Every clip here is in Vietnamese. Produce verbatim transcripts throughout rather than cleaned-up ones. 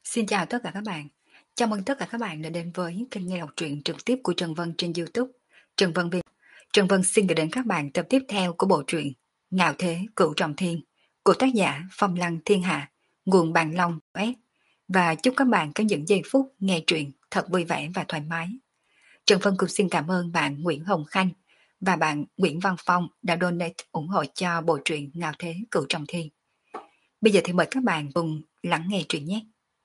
Xin chào tất cả các bạn. Chào mừng tất cả các bạn đã đến với kênh nghe đọc truyện trực tiếp của Trần Vân trên YouTube. Trần Vân Việt. Trần Vân xin gửi đến các bạn tập tiếp theo của bộ truyện Ngạo Thế Cửu Trọng Thiên của tác giả Phong Lăng Thiên Hạ, nguồn Bàn Long S. Và chúc các bạn có những giây phút nghe truyện thật vui vẻ và thoải mái. Trần Vân cũng xin cảm ơn bạn Nguyễn Hồng Khanh và bạn Nguyễn Văn Phong đã donate ủng hộ cho bộ truyện Ngạo Thế Cửu Trọng Thiên. Bây giờ thì mời các bạn cùng lắng nghe truyện nhé.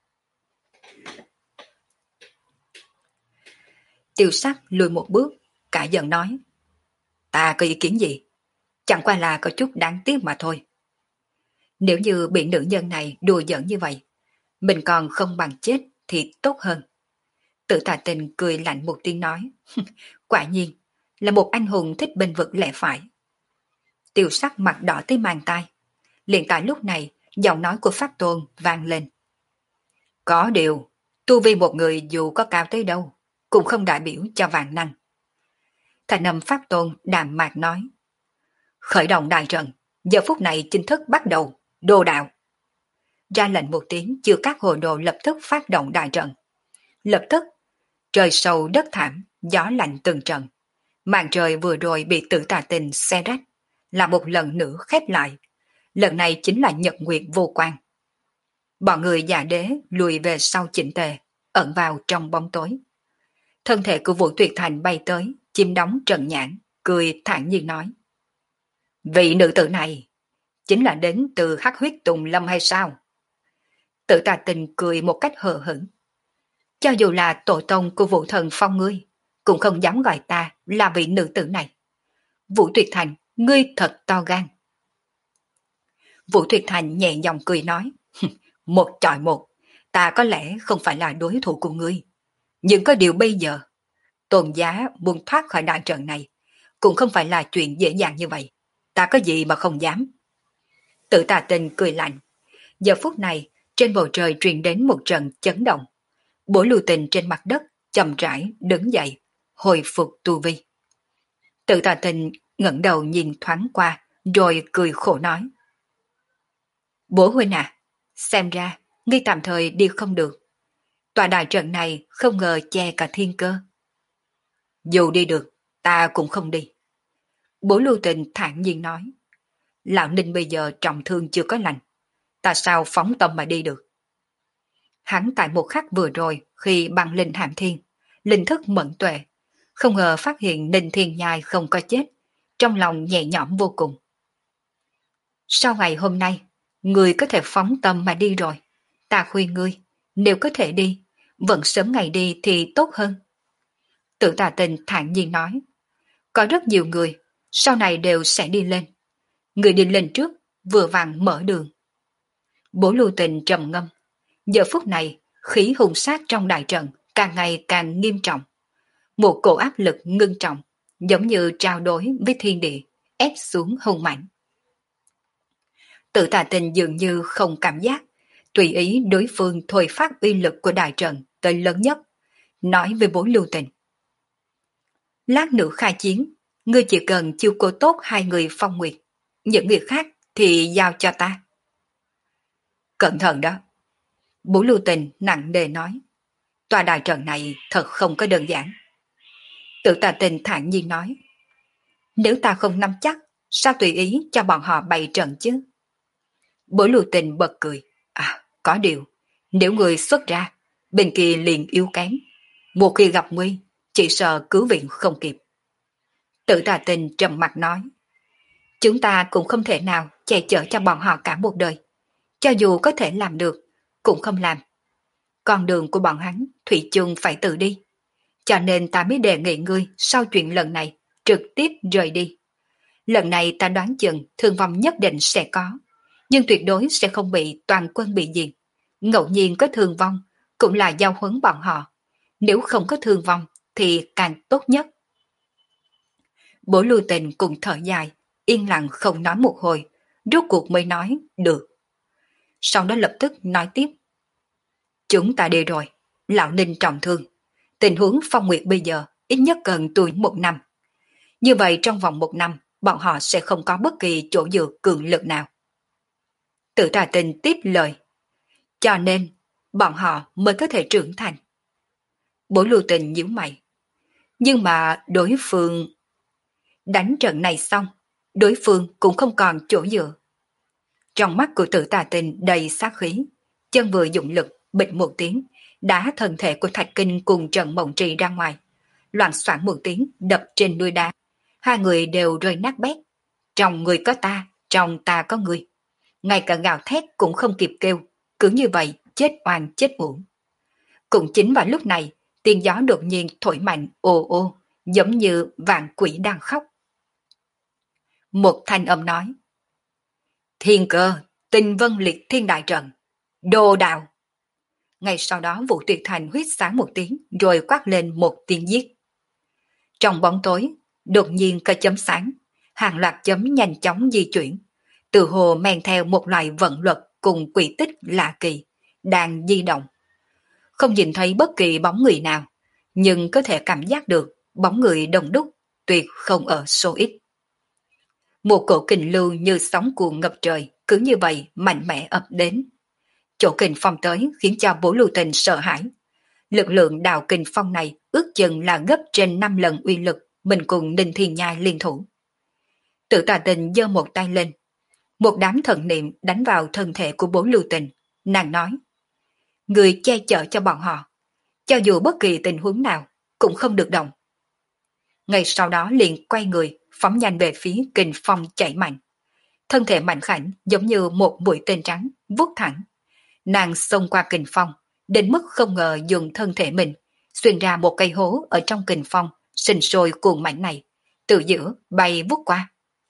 Tiêu Sắc lùi một bước, cả giận nói. Ta có ý kiến gì? Chẳng qua là có chút đáng tiếc mà thôi. Nếu như bị nữ nhân này đùa giỡn như vậy, mình còn không bằng chết thì tốt hơn. Tự Tà Tình cười lạnh một tiếng nói. Quả nhiên, là một anh hùng thích bênh vực lẽ phải. Tiêu Sắc mặt đỏ tới mang tai. Liền tại lúc này, giọng nói của Pháp Tôn vang lên. Có điều, tu vi một người dù có cao tới đâu, cũng không đại biểu cho vạn năng. Thành âm Pháp Tôn đạm mạc nói. Khởi động đại trận, giờ phút này chính thức bắt đầu, đồ đạo. Ra lệnh một tiếng, chưa các hồ đồ lập tức phát động đại trận. Lập tức, trời sâu đất thảm, gió lạnh từng trận. Màn trời vừa rồi bị Tự Tà Tình xé rách, là một lần nữa khép lại. Lần này chính là nhật nguyệt vô quan. Bọn người già đế lùi về sau chỉnh tề, ẩn vào trong bóng tối. Thân thể của Vũ Tuyệt Thành bay tới, chiếm đóng Trần Nhãn, cười thản nhiên nói. Vị nữ tử này, chính là đến từ Hắc Huyết Tùng Lâm hay sao? Tự Tà Tình cười một cách hờ hững. Cho dù là tổ tông của Vũ Thần Phong ngươi, cũng không dám gọi ta là vị nữ tử này. Vũ Tuyệt Thành, ngươi thật to gan. Vũ Tuyệt Thành nhẹ nhàng cười nói. Một chọi một, ta có lẽ không phải là đối thủ của ngươi. Nhưng có điều bây giờ, Tôn giá muốn thoát khỏi đại trận này, cũng không phải là chuyện dễ dàng như vậy. Ta có gì mà không dám. Tự Tà Tình cười lạnh. Giờ phút này, trên bầu trời truyền đến một trận chấn động. Bổ Lưu Tình trên mặt đất, chậm rãi đứng dậy, hồi phục tu vi. Tự Tà Tình ngẩng đầu nhìn thoáng qua, rồi cười khổ nói. Bố huynh à, xem ra, ngươi tạm thời đi không được. Tòa đại trận này không ngờ che cả thiên cơ. Dù đi được, ta cũng không đi. Bố Lưu Tình thản nhiên nói. Lão Ninh bây giờ trọng thương chưa có lành. Ta sao phóng tâm mà đi được? Hắn tại một khắc vừa rồi khi băng linh hàm thiên, linh thức mẫn tuệ, không ngờ phát hiện Ninh Thiên Nhai không có chết, trong lòng nhẹ nhõm vô cùng. Sau ngày hôm nay, người có thể phóng tâm mà đi rồi. Ta khuyên ngươi, nếu có thể đi, vẫn sớm ngày đi thì tốt hơn. Tự Tà Tình thản nhiên nói. Có rất nhiều người, sau này đều sẽ đi lên. Người đi lên trước, vừa vặn mở đường. Bố Lưu Tình trầm ngâm. Giờ phút này, khí hùng sát trong đại trận càng ngày càng nghiêm trọng. Một cổ áp lực ngưng trọng, giống như trao đổi với thiên địa, ép xuống hùng mạnh. Tự Tà Tình dường như không cảm giác, tùy ý đối phương thôi phát uy lực của đại trận tới lớn nhất, nói với Bố Lưu Tình. Lát nữa khai chiến, ngươi chỉ cần chiêu cố tốt hai người Phong Nguyệt, những người khác thì giao cho ta. Cẩn thận đó. Bố Lưu Tình nặng nề nói. Tòa đại trận này thật không có đơn giản. Tự Tà Tình thản nhiên nói. Nếu ta không nắm chắc, sao tùy ý cho bọn họ bày trận chứ? Bố Lưu Tình bật cười. À, có điều, nếu người xuất ra, bên kia liền yếu kém. Một khi gặp nguy, chỉ sợ cứu viện không kịp. Tự Tà Tình trầm mặt nói. Chúng ta cũng không thể nào che chở cho bọn họ cả một đời. Cho dù có thể làm được, cũng không làm. Con đường của bọn hắn, thủy chung phải tự đi. Cho nên ta mới đề nghị ngươi sau chuyện lần này, trực tiếp rời đi. Lần này ta đoán chừng thương vong nhất định sẽ có, nhưng tuyệt đối sẽ không bị toàn quân bị diệt. Ngẫu nhiên có thương vong, cũng là giao huấn bọn họ. Nếu không có thương vong, thì càng tốt nhất. Bố Lưu Tình cùng thở dài, yên lặng không nói một hồi, rốt cuộc mới nói, được. Sau đó lập tức nói tiếp. Chúng ta đi rồi, Lão Ninh trọng thương. Tình huống Phong Nguyệt bây giờ ít nhất cần tuổi một năm. Như vậy trong vòng một năm, bọn họ sẽ không có bất kỳ chỗ dựa cường lực nào. Tự Tà Tình tiếp lời. Cho nên, bọn họ mới có thể trưởng thành. Bố Lưu Tình nhíu mày. Nhưng mà đối phương... Đánh trận này xong, đối phương cũng không còn chỗ dựa. Trong mắt của Tử Tà Tình đầy sát khí, chân vừa dụng lực, bịch một tiếng, đá thân thể của Thạch Kinh cùng Trần Mộng Trì ra ngoài. Loạn soạn một tiếng đập trên núi đá. Hai người đều rơi nát bét. Trong người có ta, trong ta có người. Ngay cả gào thét cũng không kịp kêu, cứ như vậy chết oan chết uổng. Cũng chính vào lúc này, tiếng gió đột nhiên thổi mạnh ồ ô, giống như vạn quỷ đang khóc. Một thanh âm nói: Thiên Cơ, Tinh Vân Liệt Thiên Đại Trận, đồ đạo. Ngay sau đó Vũ Tuyệt Thành huýt sáng một tiếng rồi quát lên một tiếng giết. Trong bóng tối, đột nhiên có chấm sáng, hàng loạt chấm nhanh chóng di chuyển, từ hồ men theo một loại vận luật cùng quỹ tích lạ kỳ, đang di động. Không nhìn thấy bất kỳ bóng người nào, nhưng có thể cảm giác được bóng người đông đúc, tuyệt không ở số ít. Một cổ kình lưu như sóng cuồng ngập trời, cứ như vậy mạnh mẽ ập đến. Chỗ kình phong tới khiến cho Bố Lưu Tình sợ hãi. Lực lượng đào kình phong này ước chừng là gấp trên năm lần uy lực mình cùng Ninh Thiên Nhai liên thủ. Tử Tà Tình giơ một tay lên, một đám thần niệm đánh vào thân thể của Bố Lưu Tình. Nàng nói: Người che chở cho bọn họ, cho dù bất kỳ tình huống nào cũng không được động. Ngay sau đó liền quay người phóng nhanh về phía kình phong chảy mạnh. Thân thể mạnh khảnh giống như một mũi tên trắng vút thẳng. Nàng xông qua kình phong, đến mức không ngờ dùng thân thể mình xuyên ra một cây hố ở trong kình phong sinh sôi cuồng mạnh này, từ giữa bay vút qua.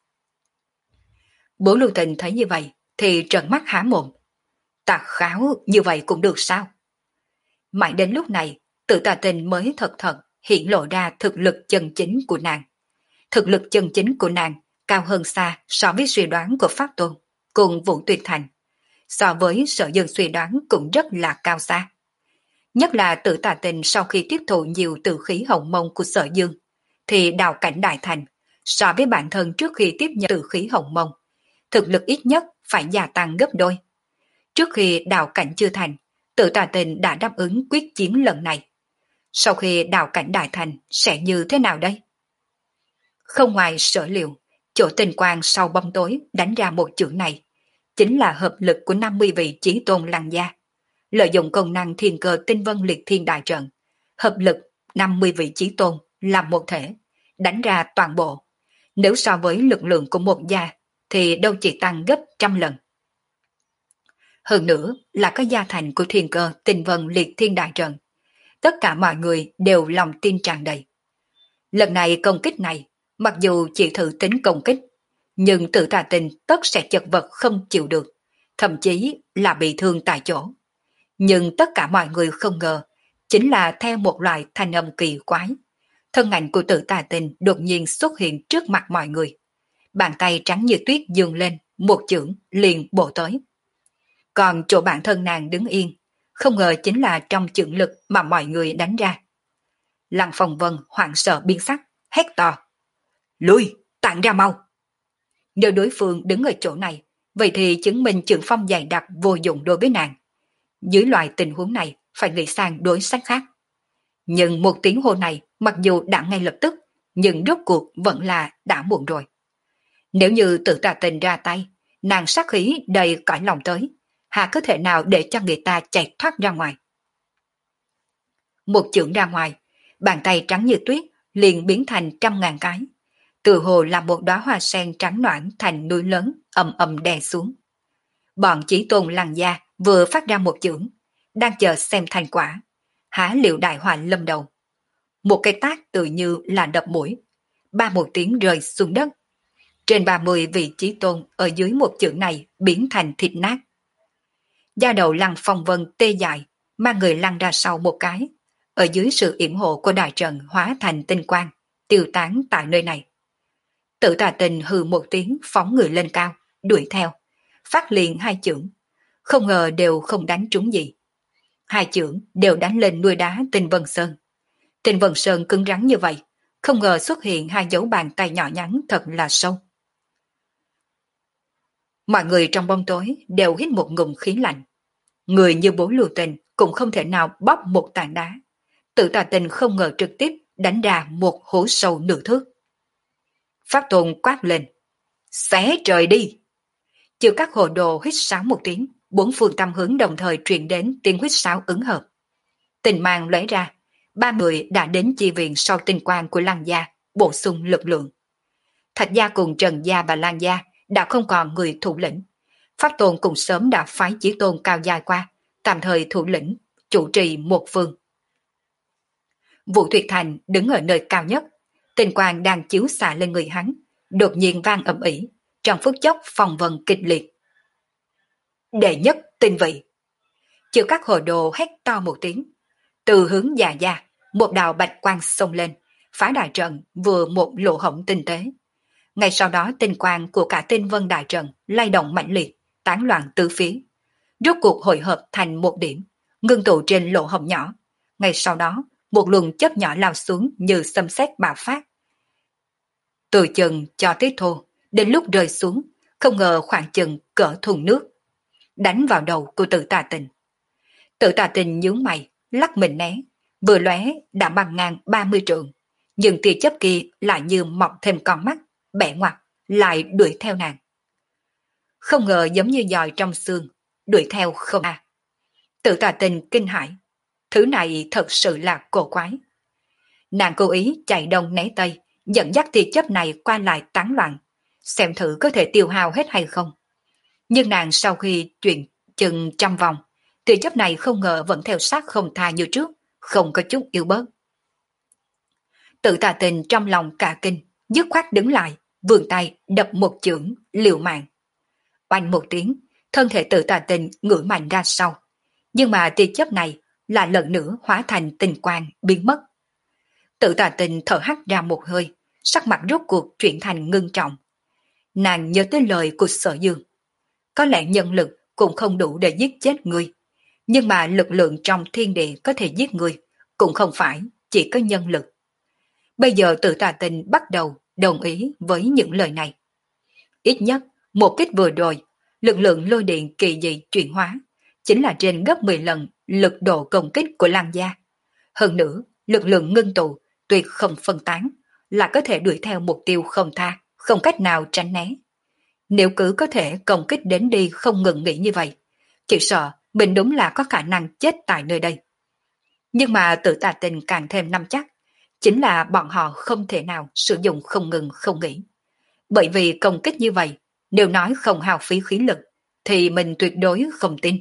Bố Lưu Tình thấy như vậy thì trợn mắt há mồm. Tà kháo như vậy cũng được sao? Mãi đến lúc này, Tử Tà Tình mới thật thật hiện lộ ra thực lực chân chính của nàng. Thực lực chân chính của nàng cao hơn xa so với suy đoán của Pháp Tôn cùng Vũ Tuyệt Thành. So với Sở Dương suy đoán cũng rất là cao xa. Nhất là Tử Tà Tình sau khi tiếp thụ nhiều tử khí hồng mông của Sở Dương, thì đào cảnh đại thành, so với bản thân trước khi tiếp nhận tử khí hồng mông, thực lực ít nhất phải gia tăng gấp đôi. Trước khi đào cảnh chưa thành, Tử Tà Tình đã đáp ứng quyết chiến lần này. Sau khi đào cảnh đại thành sẽ như thế nào đây? Không ngoài sở liệu, chỗ tinh quang sau bóng tối đánh ra một chưởng này, chính là hợp lực của năm mươi vị chí tôn lăng gia. Lợi dụng công năng thiên cơ tinh vân liệt thiên đại trận, hợp lực năm mươi vị chí tôn làm một thể, đánh ra toàn bộ. Nếu so với lực lượng của một gia, thì đâu chỉ tăng gấp trăm lần. Hơn nữa là có gia thành của thiên cơ tinh vân liệt thiên đại trận. Tất cả mọi người đều lòng tin tràn đầy. Lần này công kích này, mặc dù chỉ thử tính công kích, nhưng Tử Tà Tình tất sẽ chật vật không chịu được, thậm chí là bị thương tại chỗ. Nhưng tất cả mọi người không ngờ, chính là theo một loại thanh âm kỳ quái. Thân ảnh của Tử Tà Tình đột nhiên xuất hiện trước mặt mọi người. Bàn tay trắng như tuyết dường lên, một chưởng liền bổ tới. Còn chỗ bản thân nàng đứng yên, không ngờ chính là trong chưởng lực mà mọi người đánh ra. Lăng Phong Vân hoảng sợ biến sắc, hét to: Lui, tản ra mau! Nếu đối phương đứng ở chỗ này, vậy thì chứng minh chưởng phong dày đặc vô dụng đối với nàng. Dưới loại tình huống này, phải nghĩ sang đối sách khác. Nhưng một tiếng hô này, mặc dù đã ngay lập tức, nhưng rốt cuộc vẫn là đã muộn rồi. Nếu như Tử Tà Tình ra tay, nàng sát khí đầy cõi lòng tới, hà có thể nào để cho người ta chạy thoát ra ngoài. Một chưởng ra ngoài, bàn tay trắng như tuyết liền biến thành trăm ngàn cái, từ hồ là một đóa hoa sen trắng noãn thành núi lớn ầm ầm đè xuống. Bọn Chí Tôn Lăng gia vừa phát ra một chưởng, đang chờ xem thành quả, há liệu đại họa lâm đầu. Một cái tát tự như là đập mũi, ba một tiếng rơi xuống đất. Trên ba mươi vị Chí Tôn ở dưới một chưởng này biến thành thịt nát. Da đầu Lăng Phong Vân tê dại, mang người lăn ra sau một cái, ở dưới sự yểm hộ của đại trận hóa thành tinh quang, tiêu tán tại nơi này. Tử Tà Tình hừ một tiếng phóng người lên cao, đuổi theo, phát liền hai chưởng, không ngờ đều không đánh trúng gì. Hai chưởng đều đánh lên núi đá Tinh Vân Sơn. Tinh Vân Sơn cứng rắn như vậy, không ngờ xuất hiện hai dấu bàn tay nhỏ nhắn thật là sâu. Mọi người trong bóng tối đều hít một ngụm khí lạnh. Người như Bố Lưu Tình cũng không thể nào bóp một tảng đá. Tự Tà Tình không ngờ trực tiếp đánh ra một hố sâu nửa thước. Pháp Tôn quát lên, xé trời đi. Chư các hồ đồ hít sáo một tiếng, bốn phương tam hướng đồng thời truyền đến tiếng huýt sáo ứng hợp. Tình mang lóe ra, ba người đã đến chi viện sau tinh quang của Lăng gia, bổ sung lực lượng. Thạch gia cùng Trần gia và Lan gia đã không còn người thủ lĩnh. Pháp Tôn cùng sớm đã phái Chí Tôn cao dài qua, tạm thời thủ lĩnh, chủ trì một phương. Vũ Tuyệt Thành đứng ở nơi cao nhất, tinh quang đang chiếu xạ lên người hắn, đột nhiên vang ầm ĩ, trong phút chốc phòng vần kịch liệt. Đệ nhất tinh vị. Chư các hồ đồ hét to một tiếng, từ hướng già gia, một đạo bạch quang xông lên, phá đại trận vừa một lỗ hổng tinh tế. Ngay sau đó tinh quang của cả tinh vân đại trận lay động mạnh liệt, tán loạn tứ phía. Rốt cuộc hội hợp thành một điểm, ngưng tụ trên lỗ hổng nhỏ. Ngay sau đó, một luồng chớp nhỏ lao xuống như xâm xét bạo phát. Từ chừng cho tới thô, đến lúc rơi xuống, không ngờ khoảng chừng cỡ thùng nước. Đánh vào đầu của Tự Tà Tình. Tự Tà Tình nhướng mày, lắc mình né, vừa lóe đã băng ngang ba mươi trượng, nhưng tia chớp kia lại như mọc thêm con mắt, bẻ ngoặt, lại đuổi theo nàng. Không ngờ giống như giòi trong xương, đuổi theo không a. Tự Tà Tình kinh hãi, thứ này thật sự là cổ quái. Nàng cố ý chạy đông né tây, dẫn dắt tia chớp này qua lại tán loạn, xem thử có thể tiêu hao hết hay không. Nhưng nàng sau khi chuyển chừng trăm vòng, tia chớp này không ngờ vẫn theo sát không tha như trước, không có chút yếu bớt. Tự Tà Tình trong lòng cả kinh, dứt khoát đứng lại, vươn tay đập một chưởng liều mạng. Oanh một tiếng, thân thể Tự Tà Tình ngửa mạnh ra sau, nhưng mà tia chớp này là lần nữa hóa thành tình quang biến mất. Tự Tà Tình thở hắt ra một hơi, sắc mặt rốt cuộc chuyển thành ngưng trọng. Nàng nhớ tới lời của Sở Dương. Có lẽ nhân lực cũng không đủ để giết chết ngươi, nhưng mà lực lượng trong thiên địa có thể giết ngươi, cũng không phải chỉ có nhân lực. Bây giờ Tự Tà Tình bắt đầu đồng ý với những lời này. Ít nhất, một kích vừa rồi, lực lượng lôi điện kỳ dị chuyển hóa, chính là trên gấp mười lần lực độ công kích của Lăng gia. Hơn nữa, lực lượng ngưng tụ, tuyệt không phân tán, là có thể đuổi theo mục tiêu không tha, không cách nào tránh né. Nếu cứ có thể công kích đến đi không ngừng nghỉ như vậy, chỉ sợ mình đúng là có khả năng chết tại nơi đây. Nhưng mà Tự Tà Tình càng thêm nắm chắc, chính là bọn họ không thể nào sử dụng không ngừng không nghỉ. Bởi vì công kích như vậy, nếu nói không hao phí khí lực, thì mình tuyệt đối không tin.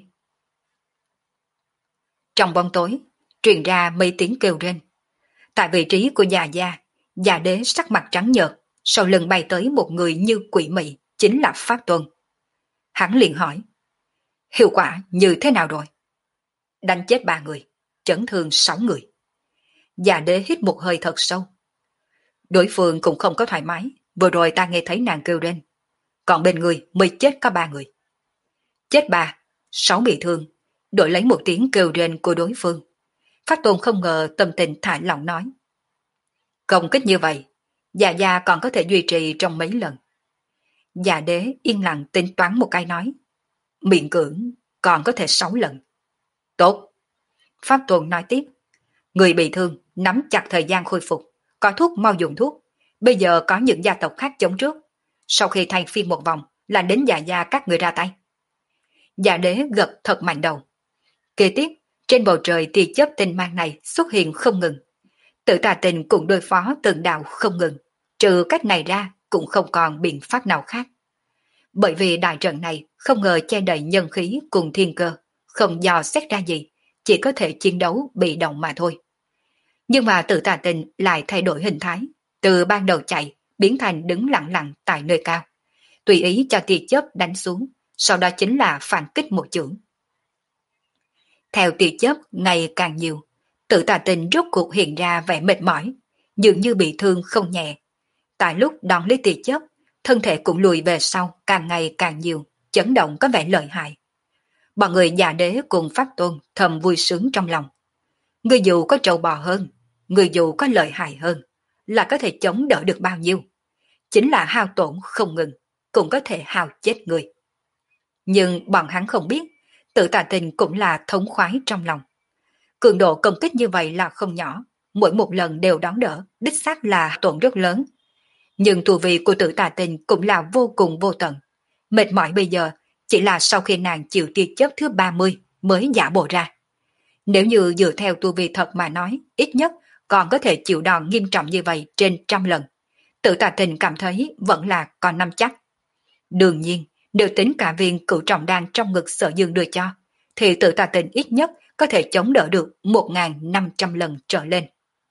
Trong bóng tối, truyền ra mấy tiếng kêu rên. Tại vị trí của già gia, già đế sắc mặt trắng nhợt, sau lưng bay tới một người như quỷ mị, chính là Pháp Tuân. Hắn liền hỏi, hiệu quả như thế nào rồi? Đánh chết ba người, chấn thương sáu người. Già đế hít một hơi thật sâu. Đối phương cũng không có thoải mái, vừa rồi ta nghe thấy nàng kêu lên. Còn bên người mới chết có ba người. Chết ba, sáu bị thương, đổi lấy một tiếng kêu rên của đối phương. Pháp Tôn không ngờ tâm tình thả lỏng nói. Công kích như vậy, già gia còn có thể duy trì trong mấy lần. Già đế yên lặng tính toán một cái nói. Miệng cưỡng còn có thể sáu lần. Tốt. Pháp Tôn nói tiếp. Người bị thương nắm chặt thời gian khôi phục, có thuốc mau dùng thuốc. Bây giờ có những gia tộc khác chống trước. Sau khi thay phiên một vòng là đến già gia các người ra tay. Già đế gật thật mạnh đầu. Kế tiếp, trên bầu trời tia chớp tinh mang này xuất hiện không ngừng. Tự Tà Tình cùng đối phó từng đạo không ngừng. Trừ cách này ra cũng không còn biện pháp nào khác. Bởi vì đại trận này không ngờ che đầy nhân khí cùng thiên cơ, không dò xét ra gì, chỉ có thể chiến đấu bị động mà thôi. Nhưng mà Tự Tà Tình lại thay đổi hình thái, từ ban đầu chạy biến thành đứng lặng lặng tại nơi cao, tùy ý cho tia chớp đánh xuống, sau đó chính là phản kích một chưởng. Theo tia chớp ngày càng nhiều, Tự Tà Tình rốt cuộc hiện ra vẻ mệt mỏi, dường như bị thương không nhẹ. Tại lúc đón lấy tia chớp, thân thể cũng lùi về sau càng ngày càng nhiều, chấn động có vẻ lợi hại. Bọn người già đế cùng Pháp Tôn thầm vui sướng trong lòng. Người dù có trâu bò hơn, người dù có lợi hại hơn, là có thể chống đỡ được bao nhiêu. Chính là hao tổn không ngừng, cũng có thể hao chết người. Nhưng bọn hắn không biết, Tự Tà Tình cũng là thống khoái trong lòng. Cường độ công kích như vậy là không nhỏ, mỗi một lần đều đón đỡ, đích xác là tổn rất lớn. Nhưng tu vi của Tự Tà Tình cũng là vô cùng vô tận. Mệt mỏi bây giờ chỉ là sau khi nàng chịu tia chớp thứ ba mươi mới giả bộ ra. Nếu như dựa theo tu vi thật mà nói, ít nhất còn có thể chịu đòn nghiêm trọng như vậy trên trăm lần. Tự Tà Tình cảm thấy vẫn là còn năm chắc. Đương nhiên, nếu tính cả viên cửu trọng đan trong ngực Sở Dương đưa cho, thì Tự Tà Tình ít nhất có thể chống đỡ được một nghìn năm trăm lần trở lên.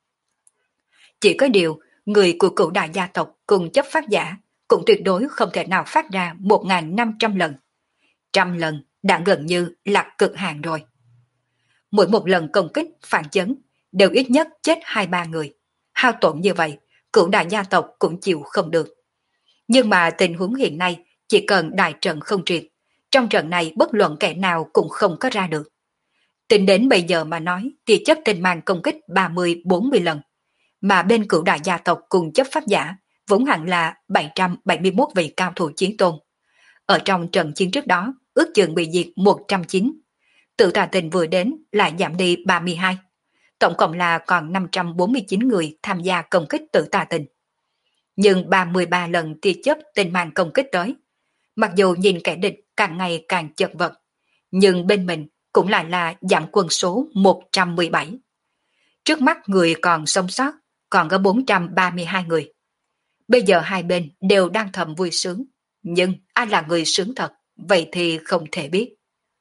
Chỉ có điều, người của cửu đại gia tộc cùng chấp pháp giả cũng tuyệt đối không thể nào phát ra một nghìn năm trăm lần. Trăm lần đã gần như là cực hạn rồi. Mỗi một lần công kích phản chấn đều ít nhất chết hai ba người. Hao tổn như vậy, cửu đại gia tộc cũng chịu không được. Nhưng mà tình huống hiện nay chỉ cần đại trận không triệt, trong trận này bất luận kẻ nào cũng không có ra được. Tính đến bây giờ mà nói thì chấp tình mang công kích ba mươi bốn mươi lần, mà bên cửu đại gia tộc cùng chấp pháp giả vốn hẳn là bảy trăm bảy mươi mốt vị cao thủ chiến tôn. Ở trong trận chiến trước đó, ước chừng bị diệt một trăm chín. Tự Tà Tình vừa đến lại giảm đi ba mươi hai. Tổng cộng là còn năm trăm bốn mươi chín người tham gia công kích Tự Tà Tình. Nhưng ba mươi ba lần tia chớp tình mang công kích tới. Mặc dù nhìn kẻ địch càng ngày càng chật vật, nhưng bên mình cũng lại là giảm quân số một trăm mười bảy. Trước mắt người còn sống sót còn có bốn trăm ba mươi hai người. Bây giờ hai bên đều đang thầm vui sướng, nhưng ai là người sướng thật, vậy thì không thể biết.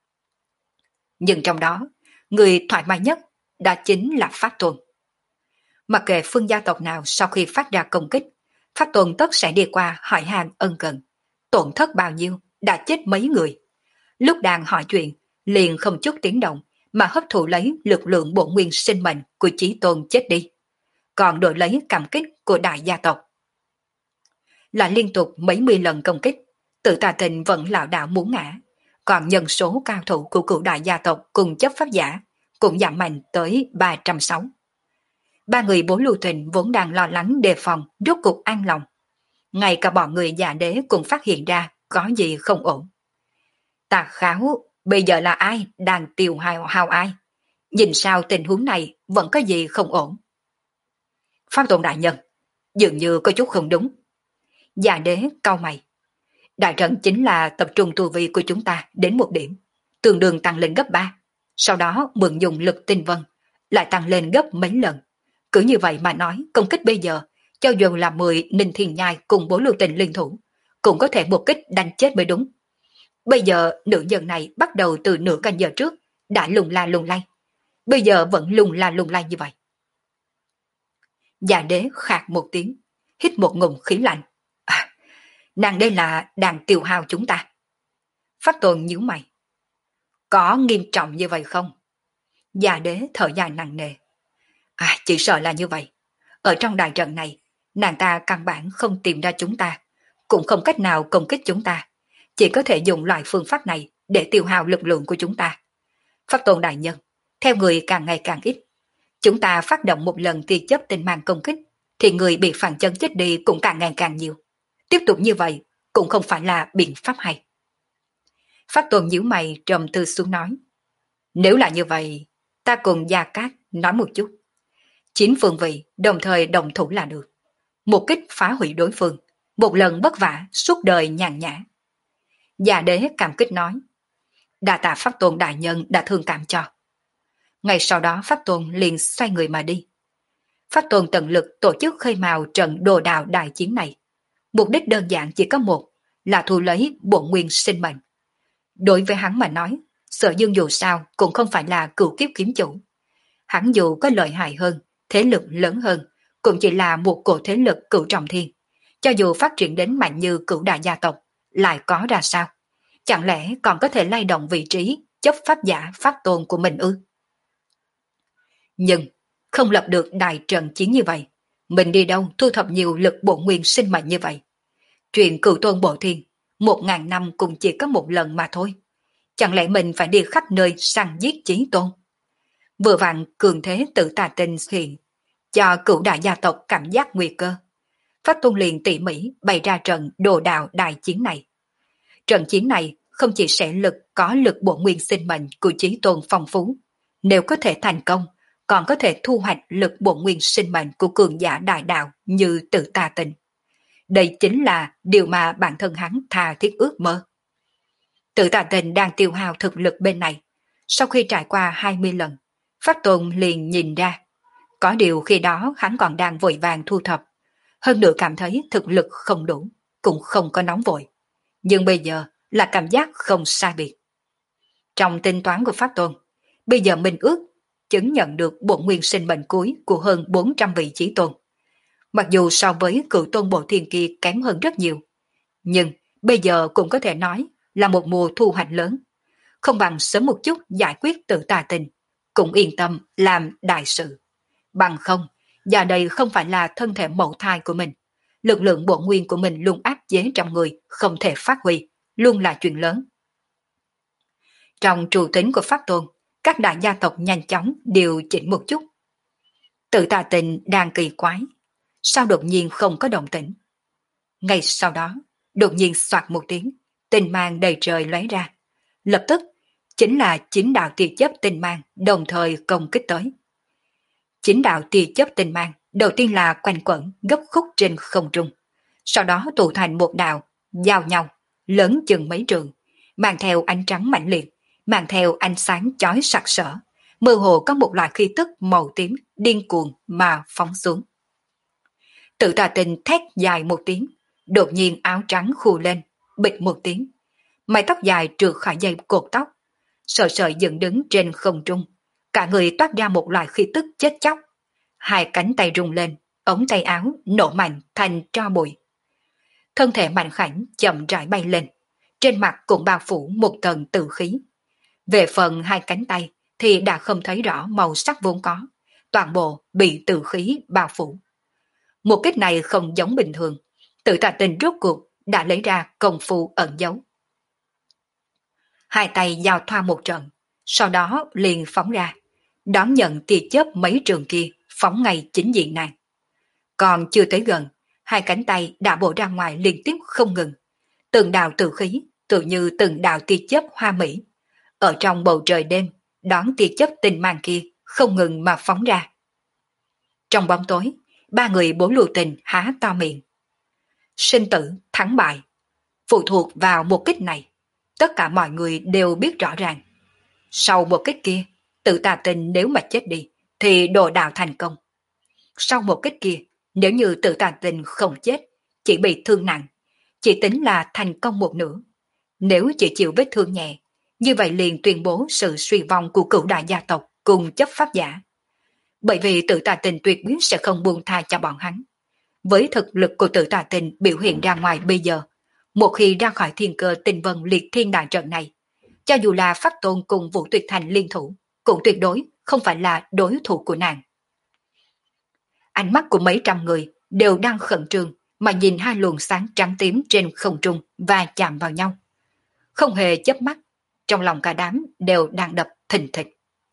Nhưng trong đó, người thoải mái nhất đã chính là Pháp Tuần. Mặc kệ phương gia tộc nào sau khi phát ra công kích, Pháp Tuần tất sẽ đi qua hỏi han ân cần. Tổn thất bao nhiêu, đã chết mấy người. Lúc đang hỏi chuyện, liền không chút tiếng động mà hấp thụ lấy lực lượng bổn nguyên sinh mệnh của Chí Tôn chết đi. Còn đổi lấy cảm kích của đại gia tộc. Là liên tục mấy mươi lần công kích, Tự Tà Tình vẫn lảo đảo muốn ngã. Còn nhân số cao thủ của cửu đại gia tộc cùng chấp pháp giả cũng giảm mạnh tới ba trăm sáu. Ba người Bố Lưu Thịnh vốn đang lo lắng đề phòng, rốt cục an lòng. Ngay cả bọn người già đế cũng phát hiện ra có gì không ổn. Tà Kháo, bây giờ là ai đang tiêu hao hao ai? Nhìn sao tình huống này vẫn có gì không ổn. Pháp Tôn đại nhân, dường như có chút không đúng. Già đế cau mày. Đại trận chính là tập trung tu vi của chúng ta đến một điểm, tương đương tăng lên gấp ba. Sau đó mượn dùng lực tinh vân, lại tăng lên gấp mấy lần. Cứ như vậy mà nói, công kích bây giờ, cho dù là mười Ninh Thiên Nhai cùng Bố Lưu Tình liên thủ, cũng có thể một kích đánh chết mới đúng. Bây giờ nữ nhân này bắt đầu từ nửa canh giờ trước, đã lùng la lùng lay. Bây giờ vẫn lùng la lùng lay như vậy. Già đế khạc một tiếng, hít một ngụm khí lạnh. À, nàng đây là đang tiêu hao chúng ta. Pháp Tôn nhíu mày. Có nghiêm trọng như vậy không? Già đế thở dài nặng nề. À, chỉ sợ là như vậy. Ở trong đại trận này, nàng ta căn bản không tìm ra chúng ta, cũng không cách nào công kích chúng ta. Chỉ có thể dùng loại phương pháp này để tiêu hao lực lượng của chúng ta. Pháp Tôn đại nhân, theo người càng ngày càng ít. Chúng ta phát động một lần tia chớp tinh mang công kích, thì người bị phản chân chết đi cũng càng ngày càng nhiều. Tiếp tục như vậy cũng không phải là biện pháp hay. Pháp Tôn nhíu mày trầm tư xuống nói. Nếu là như vậy, ta cùng Gia Cát nói một chút. Chín phương vị đồng thời đồng thủ là được. Một kích phá hủy đối phương, một lần bất vả suốt đời nhàn nhã. Già đế cảm kích nói. Đa tạ Pháp Tôn đại nhân đã thương cảm cho. Ngay sau đó Pháp Tôn liền xoay người mà đi. Pháp Tôn tận lực tổ chức khơi mào trận đồ đào đại chiến này. Mục đích đơn giản chỉ có một, là thu lấy bổn nguyên sinh mệnh. Đối với hắn mà nói, Sở Dương dù sao cũng không phải là cửu kiếp kiếm chủ. Hắn dù có lợi hại hơn, thế lực lớn hơn, cũng chỉ là một cổ thế lực cửu trọng thiên. Cho dù phát triển đến mạnh như cửu đại gia tộc, lại có ra sao? Chẳng lẽ còn có thể lay động vị trí chấp pháp giả Pháp Tôn của mình ư? Nhưng không lập được đại trận chiến như vậy, mình đi đâu thu thập nhiều lực bổn nguyên sinh mệnh như vậy? Chuyện cửu tôn bộ thiên, một ngàn năm cũng chỉ có một lần mà thôi. Chẳng lẽ mình phải đi khắp nơi săn giết chí tôn? Vừa vặn cường thế Tự Tà Tình hiện, cho cửu đại gia tộc cảm giác nguy cơ. Pháp Tôn liền tỉ mỉ bày ra trận đồ đạo đại chiến này. Trận chiến này không chỉ sẽ lực có lực bổn nguyên sinh mệnh của Chí Tôn phong phú, nếu có thể thành công, còn có thể thu hoạch lực bổn nguyên sinh mệnh của cường giả đại đạo như Tự Tà Tình. Đây chính là điều mà bản thân hắn tha thiết ước mơ. Tự Tà Tình đang tiêu hao thực lực bên này. Sau khi trải qua hai mươi lần, Pháp Tôn liền nhìn ra. Có điều khi đó hắn còn đang vội vàng thu thập. Hơn nữa cảm thấy thực lực không đủ, cũng không có nóng vội. Nhưng bây giờ là cảm giác không sai biệt. Trong tính toán của Pháp Tôn, bây giờ mình ước chứng nhận được bổn nguyên sinh mệnh cuối của hơn bốn trăm vị Chí Tôn. Mặc dù so với cựu tôn bộ thiên kia kém hơn rất nhiều, nhưng bây giờ cũng có thể nói là một mùa thu hoạch lớn. Không bằng sớm một chút giải quyết Tự Tà Tình, cũng yên tâm làm đại sự. Bằng không, giờ đây không phải là thân thể mẫu thai của mình. Lực lượng bổn nguyên của mình luôn áp chế trong người, không thể phát huy, luôn là chuyện lớn. Trong trụ tính của Pháp Tôn, các đại gia tộc nhanh chóng điều chỉnh một chút. Tự Tà Tình đang kỳ quái, sao đột nhiên không có động tĩnh. Ngay sau đó, đột nhiên soạt một tiếng, tinh mang đầy trời lóe ra. Lập tức, chính là chín đạo tia chớp tinh mang đồng thời công kích tới. Chín đạo tia chớp tinh mang đầu tiên là quanh quẩn gấp khúc trên không trung, sau đó tụ thành một đạo, giao nhau, lớn chừng mấy trường, mang theo ánh trắng mãnh liệt, mang theo ánh sáng chói sặc sỡ, mơ hồ có một loại khí tức màu tím điên cuồng mà phóng xuống. Tự Tà Tình thét dài một tiếng, đột nhiên áo trắng khu lên, bịch một tiếng, mái tóc dài trượt khỏi dây cột tóc, sợi sợi dựng đứng trên không trung, cả người toát ra một loại khí tức chết chóc. Hai cánh tay rung lên, ống tay áo nổ mạnh thành tro bụi. Thân thể mạnh khảnh chậm rãi bay lên, trên mặt cũng bao phủ một tầng tử khí. Về phần hai cánh tay thì đã không thấy rõ màu sắc vốn có, toàn bộ bị tử khí bao phủ. Một kích này không giống bình thường, Tự Tà Tình rốt cuộc đã lấy ra công phu ẩn giấu. Hai tay giao thoa một trận, sau đó liền phóng ra, đón nhận tia chớp mấy trường kia phóng ngay chính diện nàng. Còn chưa tới gần, hai cánh tay đã bổ ra ngoài liên tiếp không ngừng. Từng đạo tử khí, tự như từng đạo tia chớp hoa mỹ. Ở trong bầu trời đêm, đón tia chớp tinh mang kia không ngừng mà phóng ra. Trong bóng tối, ba người Bố Lưu Tình há to miệng. Sinh tử, thắng bại, phụ thuộc vào một kích này. Tất cả mọi người đều biết rõ ràng. Sau một kích kia, Tự Tà Tình nếu mà chết đi, thì đồ đạo thành công. Sau một kích kia, nếu như Tự Tà Tình không chết, chỉ bị thương nặng, chỉ tính là thành công một nửa. Nếu chỉ chịu vết thương nhẹ, như vậy liền tuyên bố sự suy vong của cửu đại gia tộc cùng chấp pháp giả. Bởi vì Tự Tà Tình tuyệt quyết sẽ không buông tha cho bọn hắn. Với thực lực của Tự Tà Tình biểu hiện ra ngoài bây giờ, một khi ra khỏi thiên cơ tinh vân liệt thiên đại trận này, cho dù là Pháp Tôn cùng Vũ Tuyệt Thành liên thủ, cũng tuyệt đối không phải là đối thủ của nàng. Ánh mắt của mấy trăm người đều đang khẩn trương mà nhìn hai luồng sáng trắng tím trên không trung và chạm vào nhau. Không hề chớp mắt, trong lòng cả đám đều đang đập thình thịch.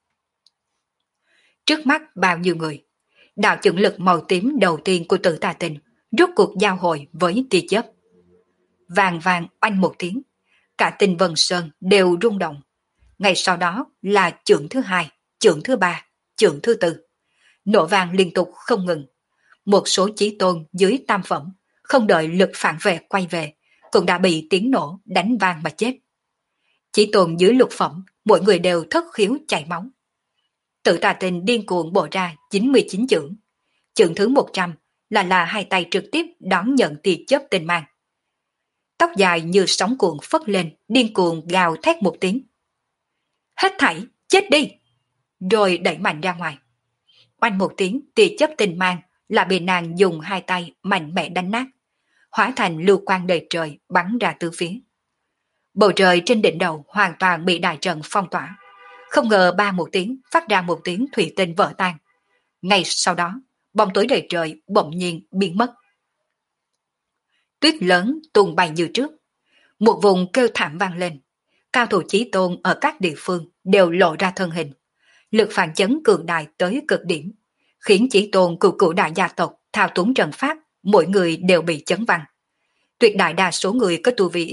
Trước mắt bao nhiêu người, đạo chưởng lực màu tím đầu tiên của Tự Tà Tình rốt cuộc giao hội với tia chớp. Vàng vàng oanh một tiếng, cả Tinh Vân Sơn đều rung động. Ngay sau đó là chưởng thứ hai, chưởng thứ ba, chưởng thứ tư. Nổ vàng liên tục không ngừng. Một số chí tôn dưới tam phẩm, không đợi lực phản vệ quay về, cũng đã bị tiếng nổ đánh vang mà chết. Chí tôn dưới lục phẩm, mỗi người đều thất khiếu chảy máu. Tự Tà Tình điên cuồng bổ ra chín mươi chín chưởng. Chưởng thứ một trăm là là hai tay trực tiếp đón nhận tia chớp tinh mang. Tóc dài như sóng cuộn phất lên, điên cuồng gào thét một tiếng. Hết thảy, chết đi! Rồi đẩy mạnh ra ngoài. Oanh một tiếng, tia chớp tinh mang là bị nàng dùng hai tay mạnh mẽ đánh nát, hóa thành lưu quang đầy trời bắn ra từ phía. Bầu trời trên đỉnh đầu hoàn toàn bị đại trận phong tỏa. Không ngờ ba một tiếng phát ra một tiếng thủy tinh vỡ tan. Ngay sau đó, bóng tối đầy trời bỗng nhiên biến mất. Tuyết lớn tung bay như trước. Một vùng kêu thảm vang lên. Cao thủ chí tôn ở các địa phương đều lộ ra thân hình. Lực phản chấn cường đại tới cực điểm, khiến chí tôn của cửu đại gia tộc thao túng trận pháp, mỗi người đều bị chấn văng. Tuyệt đại đa số người có tu vi yếu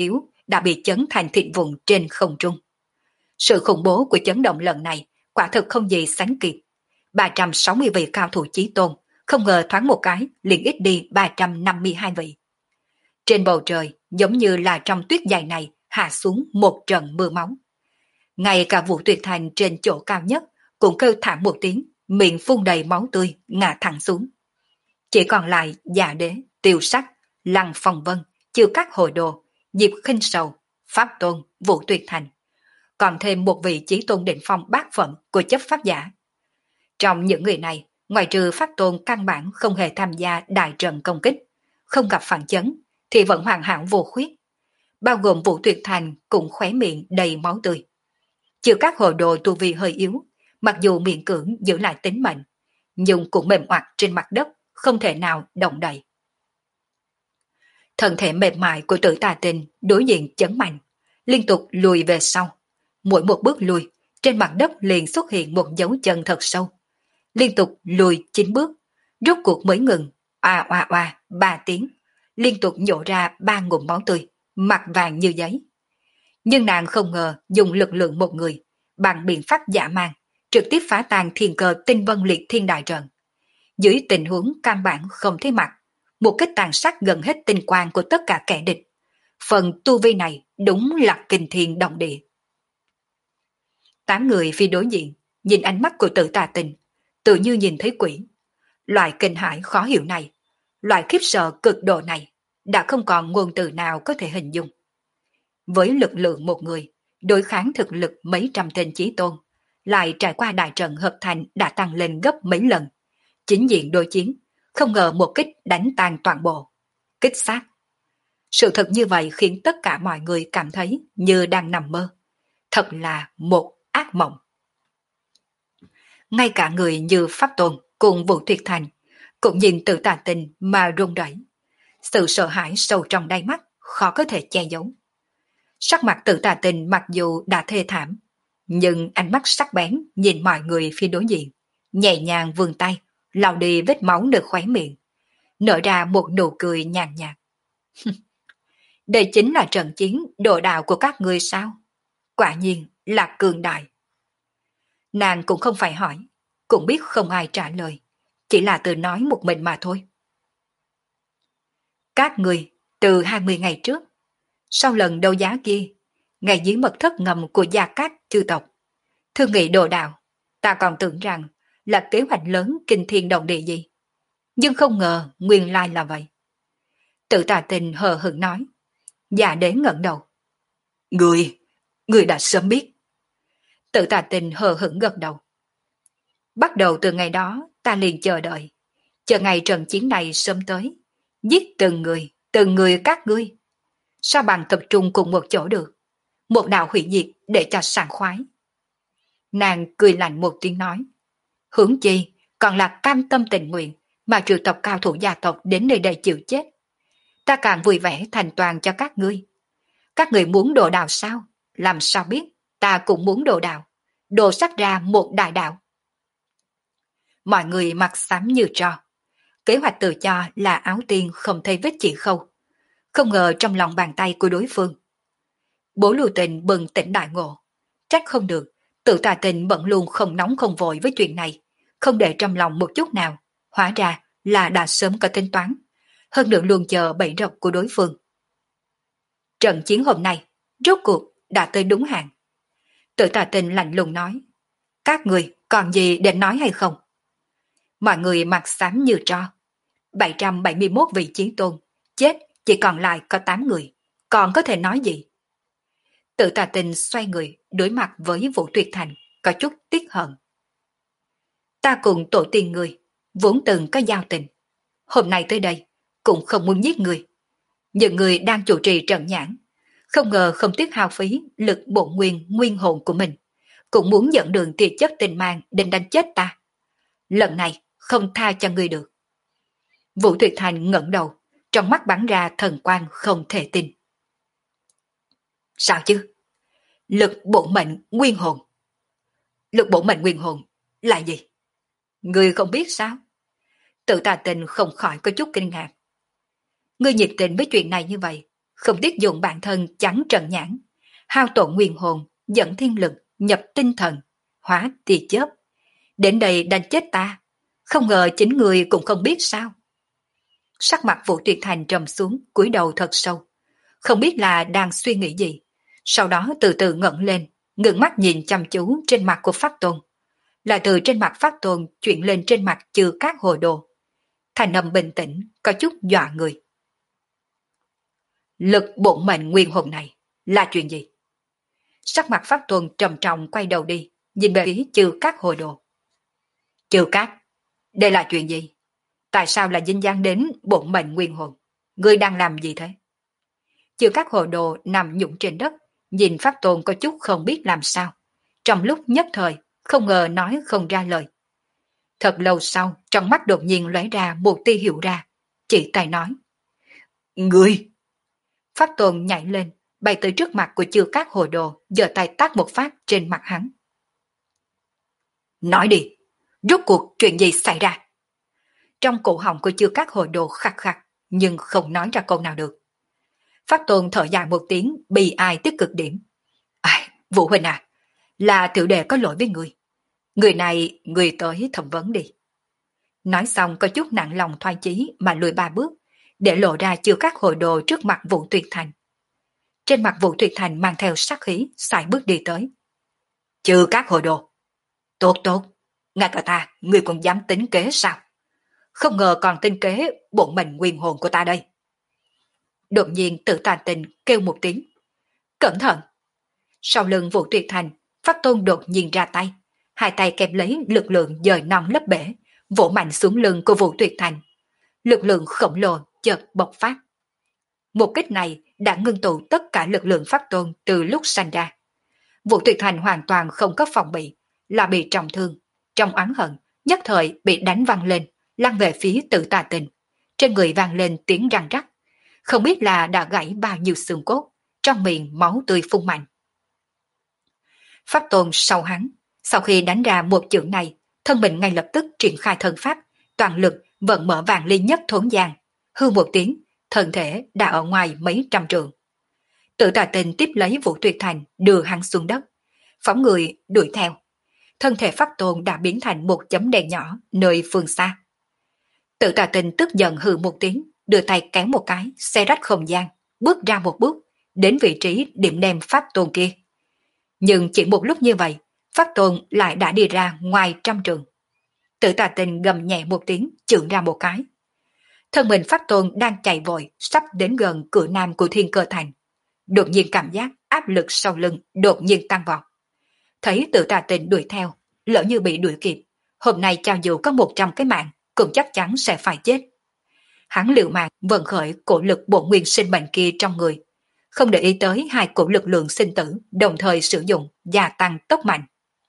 đã bị chấn thành thịt vụn trên không trung. Sự khủng bố của chấn động lần này quả thực không gì sánh kịp. ba trăm sáu mươi vị cao thủ chí tôn, không ngờ thoáng một cái liền ít đi ba trăm năm mươi hai vị. Trên bầu trời giống như là trong tuyết dày này hạ xuống một trận mưa máu. Ngay cả Vũ Tuyệt Thành trên chỗ cao nhất cũng kêu thảm một tiếng, miệng phun đầy máu tươi ngã thẳng xuống. Chỉ còn lại Dạ Đế, Tiêu Sắc, Lăng Phong Vân, Chiêu Các Hồi Đồ, Diệp Khinh Sầu, Pháp Tôn, Vũ Tuyệt Thành, còn thêm một vị chí tôn đỉnh phong bát phẩm của chấp pháp giả. Trong những người này, ngoài trừ Pháp Tôn căn bản không hề tham gia đại trận công kích, không gặp phản chấn, thì vẫn hoàn hảo vô khuyết. Bao gồm Vũ Tuyệt Thành cũng khóe miệng đầy máu tươi. Chiêu Các Hồi Đồ tu vi hơi yếu, mặc dù miễn cưỡng giữ lại tính mệnh, nhưng cũng mềm oặt trên mặt đất, không thể nào động đậy. Thân thể mềm mại của Tử Tà Tinh đối diện chấn mạnh, liên tục lùi về sau. Mỗi một bước lùi, trên mặt đất liền xuất hiện một dấu chân thật sâu. Liên tục lùi chín bước, rốt cuộc mới ngừng, oa oa oa ba tiếng, liên tục nhổ ra ba ngụm máu tươi, mặt vàng như giấy. Nhưng nàng không ngờ dùng lực lượng một người, bằng biện pháp giả mang, trực tiếp phá tan thiên cơ tinh vân liệt thiên đại trận. Dưới tình huống căn bản không thấy mặt, một kích tàn sát gần hết tinh quang của tất cả kẻ địch. Phần tu vi này đúng là kinh thiên động địa. Tám người phi đối diện, nhìn ánh mắt của Tử Tà Tinh, tự như nhìn thấy quỷ. Loại kinh hãi khó hiểu này, loại khiếp sợ cực độ này, đã không còn ngôn từ nào có thể hình dung. Với lực lượng một người, đối kháng thực lực mấy trăm tên chí tôn, lại trải qua đại trận hợp thành đã tăng lên gấp mấy lần. Chính diện đối chiến, không ngờ một kích đánh tan toàn bộ. Kích sát. Sự thật như vậy khiến tất cả mọi người cảm thấy như đang nằm mơ. Thật là một ác mộng. Ngay cả người như Pháp Tôn cùng Vũ Tuyệt Thành cũng nhìn Tử Tà Tinh mà run rẩy. Sự sợ hãi sâu trong đáy mắt khó có thể che giấu. Sắc mặt Tử Tà Tinh mặc dù đã thê thảm, nhưng ánh mắt sắc bén nhìn mọi người phía đối diện, nhẹ nhàng vươn tay lau đi vết máu nơi khóe miệng, nở ra một nụ cười nhàn nhạt. Đây chính là trận chiến đồ đạo của các ngươi sao? Quả nhiên là cường đại. Nàng cũng không phải hỏi, cũng biết không ai trả lời, chỉ là tự nói một mình mà thôi. Các ngươi từ hai mươi ngày trước, sau lần đấu giá kia, ngay dưới mật thất ngầm của Gia Cát chư tộc, thương nghị đồ đạo, ta còn tưởng rằng là kế hoạch lớn kinh thiên động địa gì. Nhưng không ngờ nguyên lai là vậy. Tử Tà Tinh hờ hững nói. Dạ Đế ngẩng đầu. Người, người đã sớm biết. Tử Tà Tinh hờ hững gật đầu. Bắt đầu từ ngày đó ta liền chờ đợi, chờ ngày trận chiến này sớm tới, giết từng người, từng người các ngươi. Sao bằng tập trung cùng một chỗ được, một đạo hủy diệt để cho sảng khoái. Nàng cười lạnh một tiếng nói. Hướng chi còn là cam tâm tình nguyện mà triệu tập cao thủ gia tộc đến nơi đây chịu chết. Ta càng vui vẻ thành toàn cho các ngươi. Các người muốn đồ đạo sao? Làm sao biết, ta cũng muốn đồ đạo. Đồ sắc ra một đại đạo. Mọi người mặt xám như tro. Kế hoạch tự cho là áo tiên không thấy vết chỉ khâu. Không ngờ trong lòng bàn tay của đối phương. Bố Lưu Tình bừng tỉnh đại ngộ. Trách không được, Tử Tà Tinh bận luôn không nóng không vội với chuyện này, không để trong lòng một chút nào. Hóa ra là đã sớm có tính toán, hơn nữa luôn chờ bẫy rập của đối phương. Trận chiến hôm nay, rốt cuộc đã tới đúng hạn. Tử Tà Tinh lạnh lùng nói. Các người còn gì để nói hay không? Mọi người mặt xám như tro. bảy trăm bảy mươi mốt vị chiến tôn, chết chỉ còn lại có tám người, còn có thể nói gì? Tử Tà Tinh xoay người đối mặt với Vũ Tuyệt Thành, có chút tiếc hận. Ta cùng tổ tiên người vốn từng có giao tình, hôm nay tới đây cũng không muốn giết người. Những người đang chủ trì trận nhãn, không ngờ không tiếc hao phí lực bổn nguyên nguyên hồn của mình, cũng muốn dẫn đường tiệt chất tình mang đến đánh chết ta. Lần này không tha cho ngươi được. Vũ Tuyệt Thành ngẩng đầu, trong mắt bắn ra thần quang không thể tin. Sao chứ? Lực bổn mệnh nguyên hồn. Lực bổn mệnh nguyên hồn là gì? Ngươi không biết sao? Tử Tà Tinh không khỏi có chút kinh ngạc. Ngươi nhiệt tình với chuyện này như vậy, không tiếc dùng bản thân chắn trận nhãn, hao tổn nguyên hồn, dẫn thiên lực, nhập tinh thần, hóa tia chớp. Đến đây đánh chết ta, không ngờ chính người cũng không biết sao. Sắc mặt Vũ Tuyệt Thành trầm xuống, cúi đầu thật sâu. Không biết là đang suy nghĩ gì. Sau đó từ từ ngẩng lên, ngẩng mắt nhìn chăm chú trên mặt của Pháp Tôn. Là từ trên mặt Pháp Tôn chuyển lên trên mặt Chư Cát Hồ Đồ. Thành âm bình tĩnh, có chút dọa người. Lực bổn mệnh nguyên hồn này là chuyện gì? Sắc mặt Pháp Tôn trầm trọng quay đầu đi, nhìn về phía Chư Cát Hồ Đồ. Chư Cát, đây là chuyện gì? Tại sao lại dính dáng đến bổn mệnh nguyên hồn? Ngươi đang làm gì thế? Chư Cát Hồ Đồ nằm nhũng trên đất, nhìn Pháp Tôn có chút không biết làm sao. Trong lúc nhất thời, không ngờ nói không ra lời. Thật lâu sau, trong mắt đột nhiên lóe ra một tia hiểu ra, chỉ tay nói. Ngươi! Pháp Tôn nhảy lên, bay tới trước mặt của Chư Cát Hồ Đồ, giơ tay tát một phát trên mặt hắn. Nói đi, rốt cuộc chuyện gì xảy ra? Trong cổ họng của Chư Cát Hồ Đồ khạc khạc, nhưng không nói ra câu nào được. Pháp Tôn thở dài một tiếng, bi ai tức cực điểm. À, Vũ Huynh à, là tiểu đệ có lỗi với người. Người này, người tới thẩm vấn đi. Nói xong có chút nặng lòng thoái chí mà lùi ba bước, để lộ ra Chư Cát Hồ Đồ trước mặt Vũ Tuyệt Thành. Trên mặt Vũ Tuyệt Thành mang theo sát khí, sải bước đi tới. Chư Cát Hồ Đồ. Tốt tốt, ngay cả ta, ngươi còn dám tính kế sao? Không ngờ còn tính kế bổn mệnh nguyên hồn của ta đây. Đột nhiên Tử Tà Tình kêu một tiếng. Cẩn thận! Sau lưng Vũ Tuyệt Thành, Pháp Tôn đột nhiên ra tay. Hai tay kẹp lấy lực lượng dời non lấp bể, vỗ mạnh xuống lưng của Vũ Tuyệt Thành. Lực lượng khổng lồ chợt bộc phát. Một kích này đã ngưng tụ tất cả lực lượng Pháp Tôn từ lúc sanh ra. Vũ Tuyệt Thành hoàn toàn không có phòng bị, là bị trọng thương. Trong oán hận, nhất thời bị đánh văng lên, lăn về phía Tử Tà Tình. Trên người vang lên tiếng răng rắc. Không biết là đã gãy bao nhiêu xương cốt, trong miệng máu tươi phun mạnh. Pháp Tôn sau hắn, sau khi đánh ra một chưởng này, thân mình ngay lập tức triển khai thân pháp, toàn lực vận mở vàng ly nhất thốn giang. Hư một tiếng, thân thể đã ở ngoài mấy trăm trượng. Tử Tà Tình tiếp lấy Vũ Tuyệt Thành đưa hắn xuống đất, phóng người đuổi theo. Thân thể Pháp Tôn đã biến thành một chấm đèn nhỏ nơi phương xa. Tử Tà Tình tức giận hừ một tiếng, đưa tay kéo một cái, xe rách không gian, bước ra một bước, đến vị trí điểm đem Pháp Tôn kia. Nhưng chỉ một lúc như vậy, Pháp Tôn lại đã đi ra ngoài trăm trường. Tử Tà Tình gầm nhẹ một tiếng, chưởng ra một cái. Thân mình Pháp Tôn đang chạy vội, sắp đến gần cửa nam của Thiên Cơ Thành. Đột nhiên cảm giác áp lực sau lưng đột nhiên tăng vọt. Thấy Tử Tà Tình đuổi theo, lỡ như bị đuổi kịp, hôm nay cho dù có một trăm cái mạng, cũng chắc chắn sẽ phải chết. Hắn liều mạng vận khởi cổ lực bổn nguyên sinh mệnh kia trong người, không để ý tới hai cổ lực lượng sinh tử đồng thời sử dụng, gia tăng tốc mạnh.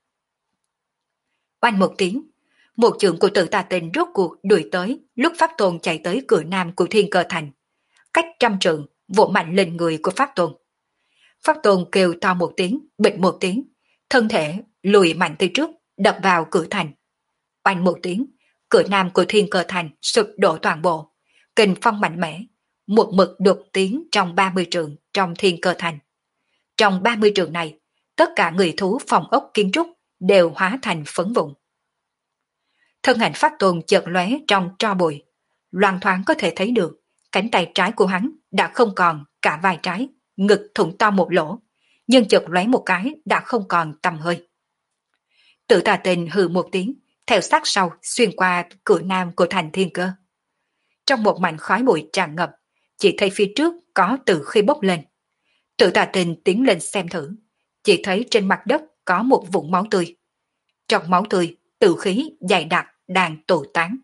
Oanh một tiếng, một chưởng của Tử Tà Tình rốt cuộc đuổi tới lúc Pháp Tôn chạy tới cửa nam của Thiên Cơ Thành, cách trăm trượng vỗ mạnh lên người của Pháp Tôn. Pháp Tôn kêu to một tiếng, bịch một tiếng, thân thể lùi mạnh tới trước, đập vào cửa thành. Oanh một tiếng, cửa nam của Thiên Cơ Thành sụp đổ toàn bộ, kình phong mạnh mẽ, một mực đột tiến trong ba mươi trượng trong Thiên Cơ Thành. Trong ba mươi trượng này, tất cả người thú phòng ốc kiến trúc đều hóa thành phấn vụn. Thân hình Pháp Tôn chợt lóe trong tro bụi, loang thoáng có thể thấy được cánh tay trái của hắn đã không còn cả vai trái, ngực thủng to một lỗ, nhưng chợt lóe một cái đã không còn tầm hơi. Tử Tà Tình hừ một tiếng, theo sát sau xuyên qua cửa nam của thành Thiên Cơ. Trong một mảnh khói bụi tràn ngập, chỉ thấy phía trước có tử khí bốc lên. Tử Tà Tình tiến lên xem thử, chỉ thấy trên mặt đất có một vũng máu tươi. Trong máu tươi, tử khí dày đặc đang tụ tán.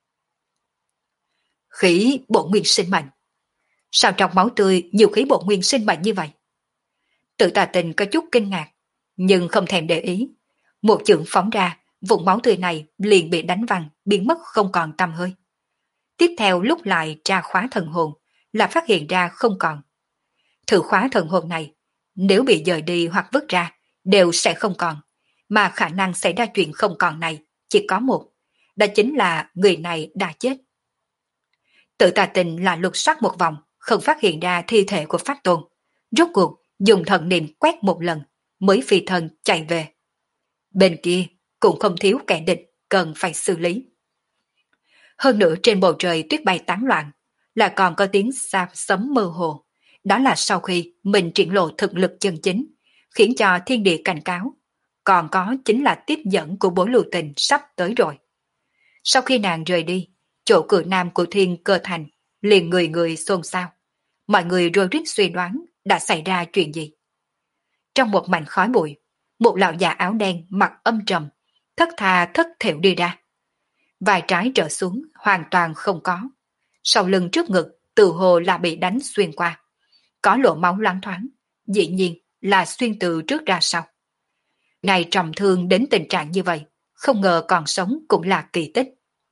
Khí bổn nguyên sinh mệnh. Sao trong máu tươi nhiều khí bổn nguyên sinh mệnh như vậy? Tử Tà Tình có chút kinh ngạc, nhưng không thèm để ý. Một chưởng phóng ra, vũng máu tươi này liền bị đánh văng, biến mất không còn tăm hơi. Tiếp theo lúc lại tra khóa thần hồn, là phát hiện ra không còn. Thử khóa thần hồn này, nếu bị dời đi hoặc vứt ra, đều sẽ không còn, mà khả năng xảy ra chuyện không còn này chỉ có một, đó chính là người này đã chết. Tử Tà Tình là lục soát một vòng, không phát hiện ra thi thể của Pháp Tôn, rốt cuộc dùng thần niệm quét một lần mới phi thân chạy về. Bên kia cũng không thiếu kẻ địch cần phải xử lý. Hơn nữa trên bầu trời tuyết bay tán loạn, là còn có tiếng xa sấm mơ hồ. Đó là sau khi mình triển lộ thực lực chân chính, khiến cho thiên địa cảnh cáo. Còn có chính là tiếp dẫn của Bối Lưu Tình sắp tới rồi. Sau khi nàng rời đi, chỗ cửa nam của Thiên Cơ Thành liền người người xôn xao. Mọi người rối rít suy đoán đã xảy ra chuyện gì. Trong một mảnh khói bụi, một lão già áo đen mặt âm trầm, thất tha thất thểu đi ra. Vài trái trở xuống hoàn toàn không có. Sau lưng trước ngực tự hồ là bị đánh xuyên qua. Có lỗ máu loáng thoáng, dĩ nhiên là xuyên từ trước ra sau. Này trầm thương đến tình trạng như vậy, không ngờ còn sống cũng là kỳ tích.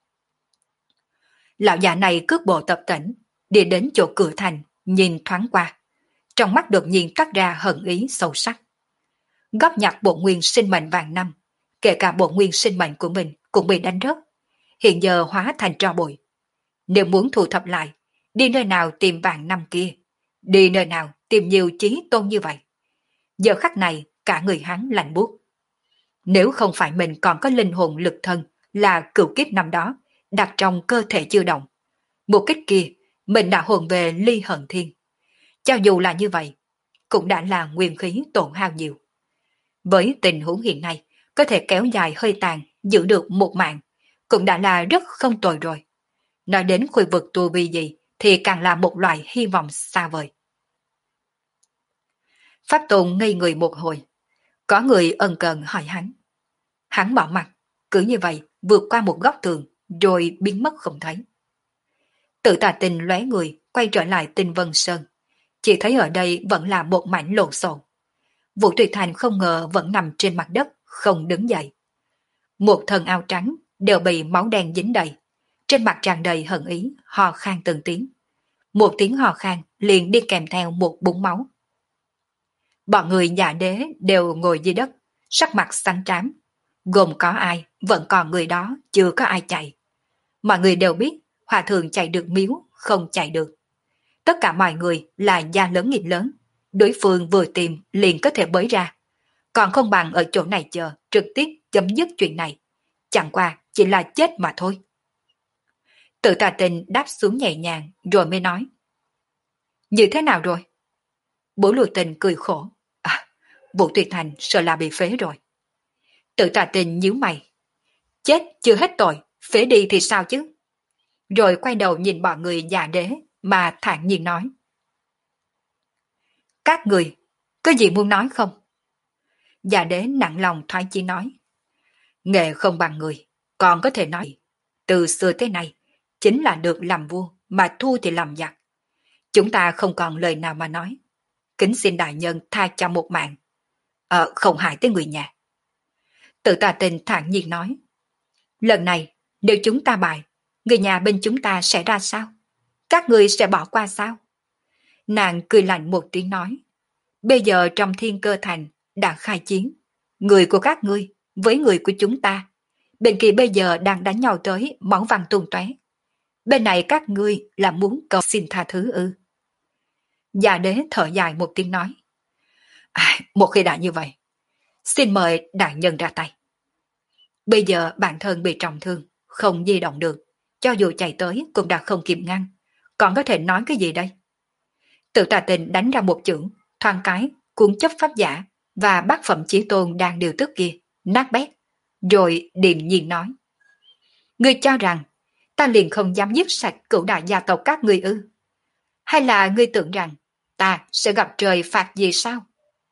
Lão già này cước bộ tập tễnh, đi đến chỗ cửa thành, nhìn thoáng qua. Trong mắt đột nhiên toát ra hận ý sâu sắc. Góp nhặt bộ nguyên sinh mệnh vàng năm, kể cả bộ nguyên sinh mệnh của mình cũng bị đánh rớt. Hiện giờ hóa thành tro bụi. Nếu muốn thu thập lại, đi nơi nào tìm vàng năm kia, đi nơi nào tìm nhiều chí tôn như vậy. Giờ khắc này cả người hắn lạnh buốt. Nếu không phải mình còn có linh hồn lực thân là cửu kiếp năm đó, đặt trong cơ thể chưa động. Một kích kia, mình đã hồn về ly hận thiên. Cho dù là như vậy, cũng đã là nguyên khí tổn hao nhiều. Với tình huống hiện nay, có thể kéo dài hơi tàn, giữ được một mạng, cũng đã là rất không tồi rồi. Nói đến khu vực tu vi gì, thì càng là một loại hy vọng xa vời. Pháp Tôn ngây người một hồi. Có người ân cần hỏi hắn. Hắn bỏ mặt, cứ như vậy vượt qua một góc tường, rồi biến mất không thấy. Tự Tà Tình lóe người, quay trở lại Tinh Vân Sơn. Chỉ thấy ở đây vẫn là một mảnh lộn xộn. Vũ Tuyệt Thành không ngờ vẫn nằm trên mặt đất, không đứng dậy. Một thân áo trắng đều bị máu đen dính đầy. Trên mặt tràn đầy hận ý, hò khan từng tiếng. Một tiếng hò khan liền đi kèm theo một búng máu. Bọn người Dạ Đế đều ngồi dưới đất, sắc mặt xanh trám. Gồm có ai, vẫn còn người đó, chưa có ai chạy. Mọi người đều biết, hòa thượng chạy được miếu, không chạy được. Tất cả mọi người là gia lớn nghiệp lớn. Đối phương vừa tìm liền có thể bới ra. Còn không bằng ở chỗ này chờ, trực tiếp chấm dứt chuyện này. Chẳng qua chỉ là chết mà thôi. Tự Tà Tình đáp xuống nhẹ nhàng rồi mới nói. Như thế nào rồi? Bố Lùi Tình cười khổ. À, Vũ Tuyệt Thành sợ là bị phế rồi. Tự Tà Tình nhíu mày. Chết chưa hết tội, phế đi thì sao chứ? Rồi quay đầu nhìn bọn người Dạ Đế mà thản nhiên nói. Các người, có gì muốn nói không? Dạ Đế nặng lòng thoái chí nói. Nghề không bằng người, còn có thể nói. Từ xưa tới nay, chính là được làm vua, mà thua thì làm giặc. Chúng ta không còn lời nào mà nói. Kính xin đại nhân tha cho một mạng. Ờ, không hại tới người nhà. Tự Tà Tình thản nhiên nói. Lần này, nếu chúng ta bại, người nhà bên chúng ta sẽ ra sao? Các người sẽ bỏ qua sao? Nàng cười lạnh một tiếng nói. Bây giờ trong Thiên Cơ Thành đã khai chiến. Người của các ngươi với người của chúng ta. Bên kia bây giờ đang đánh nhau tới máu văng tung tóe. Bên này các ngươi là muốn cầu xin tha thứ ư? Dạ Đế thở dài một tiếng nói. À, một khi đã như vậy, xin mời đại nhân ra tay. Bây giờ bản thân bị trọng thương, không di động được. Cho dù chạy tới cũng đã không kịp ngăn. Còn có thể nói cái gì đây? Tự Tà Tình đánh ra một chưởng, thoáng cái, cuốn chấp pháp giả và bát phẩm chí tôn đang điều tức kia, nát bét. Rồi điềm nhiên nói. Ngươi cho rằng ta liền không dám giết sạch cửu đại gia tộc các ngươi ư? Hay là ngươi tưởng rằng ta sẽ gặp trời phạt gì sao?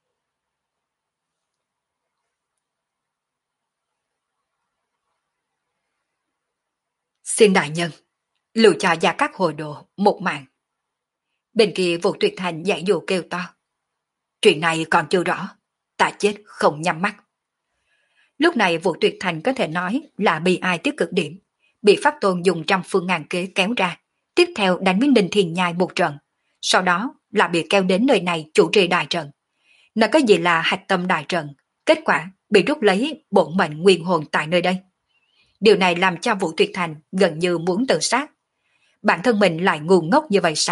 Xin đại nhân, lưu cho Gia Cát Hồ Đồ một mạng. Bên kia Vũ Tuyệt Thành dạy dụ kêu to. Chuyện này còn chưa rõ, ta chết không nhắm mắt. Lúc này Vũ Tuyệt Thành có thể nói là bị ai tiếp cực điểm, bị Pháp Tôn dùng trăm phương ngàn kế kéo ra, tiếp theo đánh với Ninh Thiền Nhai một trận, sau đó là bị kéo đến nơi này chủ trì đại trận. Nó có gì là hạch tâm đại trận, kết quả bị rút lấy bổn mệnh nguyên hồn tại nơi đây. Điều này làm cho Vũ Tuyệt Thành gần như muốn tự sát. Bản thân mình lại ngu ngốc như vậy sao?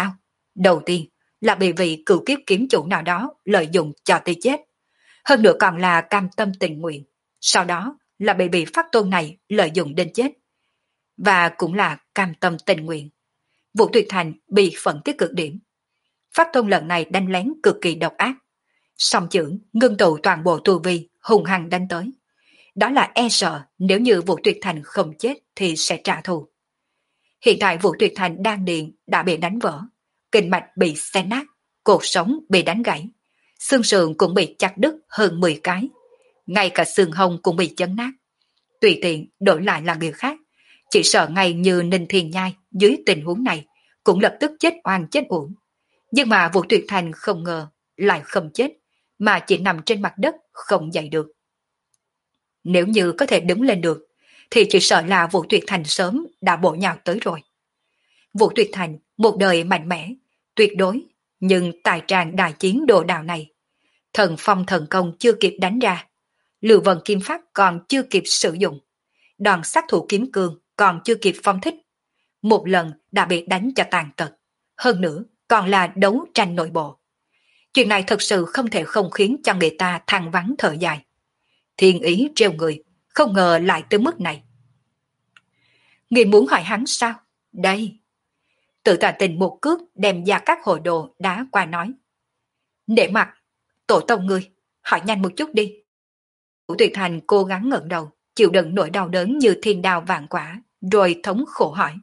Đầu tiên là bị vị cựu kiếp kiếm chủ nào đó lợi dụng cho tới chết. Hơn nữa còn là cam tâm tình nguyện. Sau đó là bị vị pháp tôn này lợi dụng đến chết. Và cũng là cam tâm tình nguyện. Vũ Tuyệt Thành bị phẫn tới cực điểm. Pháp tôn lần này đánh lén cực kỳ độc ác. Song chưởng ngưng tụ toàn bộ tu vi hùng hăng đánh tới. Đó là e sợ nếu như Vũ Tuyệt Thành không chết thì sẽ trả thù. Hiện tại Vũ Tuyệt Thành đang điền đã bị đánh vỡ. Kinh mạch bị xé nát, cột sống bị đánh gãy. Xương sườn cũng bị chặt đứt hơn mười cái. Ngay cả xương hông cũng bị chấn nát. Tùy tiện đổi lại là người khác. Chỉ sợ ngay như Ninh Thiên Nhai dưới tình huống này cũng lập tức chết oan chết uổng. Nhưng mà Vũ Tuyệt Thành không ngờ lại không chết, mà chỉ nằm trên mặt đất không dậy được. Nếu như có thể đứng lên được, thì chỉ sợ là Vũ Tuyệt Thành sớm đã bổ nhào tới rồi. Vũ Tuyệt Thành một đời mạnh mẽ, tuyệt đối, nhưng tài tràng đại chiến đồ đào này, thần phong thần công chưa kịp đánh ra, Lưu Vân Kim Pháp còn chưa kịp sử dụng, đòn sát thủ kiếm cương còn chưa kịp phong thích, một lần đã bị đánh cho tàn tật, hơn nữa còn là đấu tranh nội bộ. Chuyện này thật sự không thể không khiến cho người ta than vắng thở dài. Thiên ý treo người, không ngờ lại tới mức này. Người muốn hỏi hắn sao? Đây. Tự tà tình một cước đem ra các hồ đồ đá qua nói. Để mặt, tổ tông ngươi, hỏi nhanh một chút đi. Vũ Tuyệt Thành cố gắng ngẩng đầu, chịu đựng nỗi đau đớn như thiên đao vạn quả, rồi thống khổ hỏi.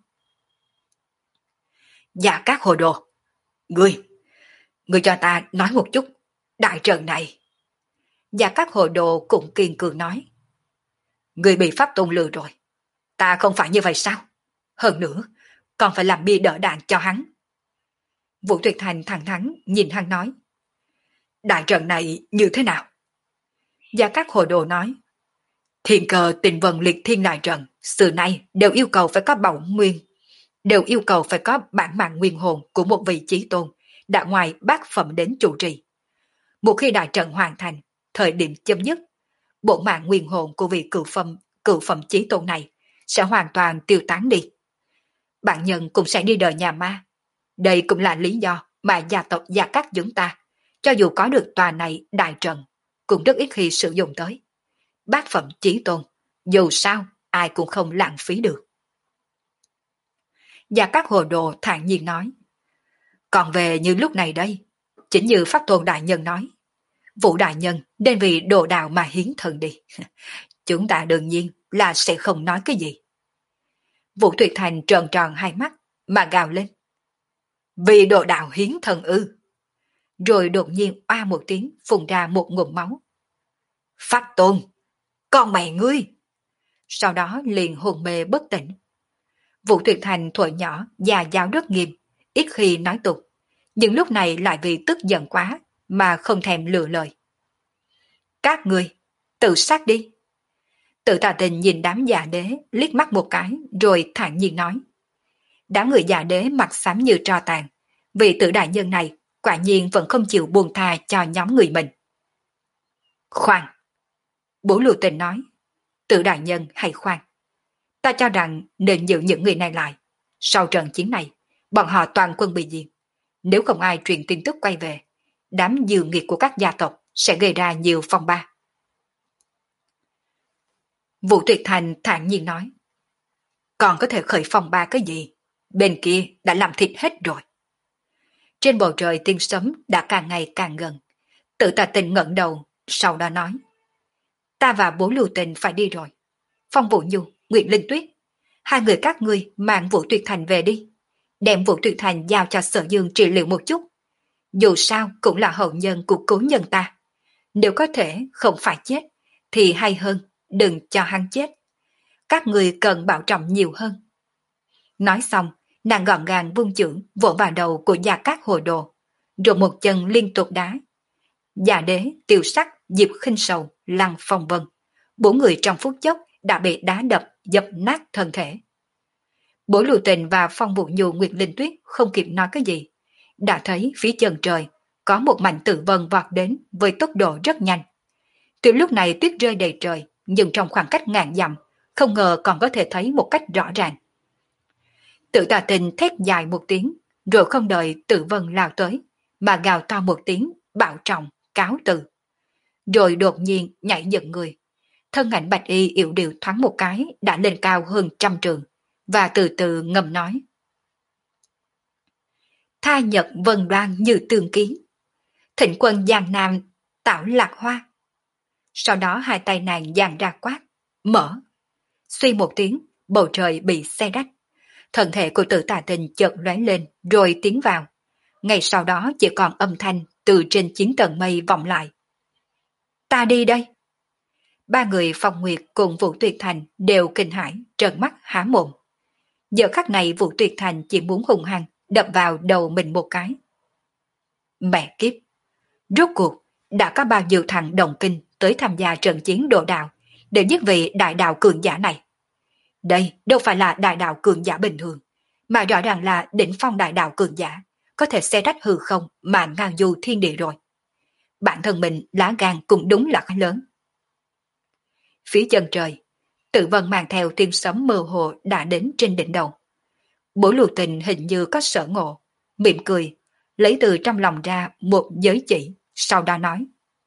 Dạ các hồ đồ, ngươi, ngươi cho ta nói một chút, đại trận này. Dạ các hồ đồ cũng kiên cường nói. Ngươi bị pháp tôn lừa rồi, ta không phải như vậy sao? Hơn nữa, còn phải làm bia đỡ đạn cho hắn. Vũ Tuyệt Thành thẳng thắn nhìn hắn nói. Đại trận này như thế nào? Gia Cát Hồ Đồ nói. Thiên cờ tình vần liệt thiên đại trận, xưa nay đều yêu cầu phải có bảo nguyên, đều yêu cầu phải có bản mạng nguyên hồn của một vị chí tôn, đã ngoài bát phẩm đến chủ trì. Một khi đại trận hoàn thành, thời điểm chấm dứt, bộ mạng nguyên hồn của vị cửu phẩm, cửu phẩm chí tôn này sẽ hoàn toàn tiêu tán đi. Bạn nhân cũng sẽ đi đời nhà ma. Đây cũng là lý do mà gia tộc Gia Cát chúng ta, cho dù có được tòa này đại trận, cũng rất ít khi sử dụng tới. Bát phẩm chí tôn, dù sao ai cũng không lãng phí được. Gia Cát Hồ Đồ thản nhiên nói. Còn về như lúc này đây, chính như Pháp Tôn Đại Nhân nói, Vũ Đại Nhân nên vì đồ đạo mà hiến thần đi. Chúng ta đương nhiên là sẽ không nói cái gì. Vũ Tuyệt Thành tròn tròn hai mắt mà gào lên. Vì đồ đạo hiến thần ư. Rồi đột nhiên oa một tiếng phun ra một ngụm máu. Pháp Tôn, con mẹ ngươi. Sau đó liền hồn mê bất tỉnh. Vũ Tuyệt Thành thuở nhỏ già giáo rất nghiêm, ít khi nói tục, nhưng lúc này lại vì tức giận quá mà không thèm lựa lời. Các ngươi, tự sát đi. Tự Tà Tình nhìn đám già đế liếc mắt một cái rồi thản nhiên nói. Đám người già đế mặt xám như tro tàn, vị Tự đại nhân này quả nhiên vẫn không chịu buông tha cho nhóm người mình. Khoan! Bố Lưu Tình nói. Tự đại nhân hay khoan. Ta cho rằng nên giữ những người này lại. Sau trận chiến này, bọn họ toàn quân bị diệt. Nếu không ai truyền tin tức quay về, đám dư nghiệt của các gia tộc sẽ gây ra nhiều phong ba. Vũ Tuyệt Thành thản nhiên nói. Còn có thể khởi phong ba cái gì? Bên kia đã làm thịt hết rồi. Trên bầu trời tiếng sấm đã càng ngày càng gần. Tự Tà Tình ngẩng đầu, sau đó nói. Ta và bố Lưu Tình phải đi rồi. Phong Vũ Nhu, Nguyệt Linh Tuyết, hai người các ngươi mang Vũ Tuyệt Thành về đi. Đem Vũ Tuyệt Thành giao cho Sở Dương trị liệu một chút. Dù sao cũng là hậu nhân của cố nhân ta. Nếu có thể không phải chết, thì hay hơn đừng cho hắn chết. Các người cần bảo trọng nhiều hơn. Nói xong, nàng gọn gàng vung chưởng vỗ vào đầu của Gia Cát Hồ Đồ, rồi một chân liên tục đá. Già Đế, Tiêu Sắc, Diệp Khinh Sầu, Lăng Phong Vân, bốn người trong phút chốc đã bị đá đập dập nát thân thể. Bố Lưu Tình và Phong Vũ Nhu, Nguyệt Linh Tuyết không kịp nói cái gì, đã thấy phía chân trời có một mảnh tử vân vọt đến với tốc độ rất nhanh. Từ lúc này tuyết rơi đầy trời, nhưng trong khoảng cách ngàn dặm, không ngờ còn có thể thấy một cách rõ ràng. Tự Tà Tình thét dài một tiếng, rồi không đợi Tử Vân lao tới, mà gào to một tiếng, bảo trọng, cáo từ. Rồi đột nhiên nhảy dựng người. Thân ảnh bạch y yểu điệu thoáng một cái đã lên cao hơn trăm trường, và từ từ ngầm nói. Tha nhật vân đoan như tương kiến, thịnh quân giang nam tạo lạc hoa. Sau đó hai tay nàng giang ra quát, mở. Suy một tiếng, bầu trời bị xé rách. Thân thể của Tử Tà Tình chợt lóe lên rồi tiến vào. Ngay sau đó chỉ còn âm thanh từ trên chín tầng mây vọng lại. Ta đi đây. Ba người Phong Nguyệt cùng Vũ Tuyệt Thành đều kinh hãi, trợn mắt há mồm. Giờ khắc này Vũ Tuyệt Thành chỉ muốn hung hăng đập vào đầu mình một cái. Mẹ kiếp! Rốt cuộc đã có bao nhiêu thằng đồng kinh tới tham gia trận chiến đồ đạo để giết vị đại đạo cường giả này. Đây đâu phải là đại đạo cường giả bình thường, mà rõ ràng là đỉnh phong đại đạo cường giả, có thể xé rách hư không mà ngang du thiên địa rồi. Bản thân mình lá gan cũng đúng là khá lớn. Phía chân trời, Tử Vân mang theo tiếng sấm mơ hồ đã đến trên đỉnh đầu. Bố Lưu Tình hình như có sở ngộ, mỉm cười, lấy từ trong lòng ra một giới chỉ, sau đó nói.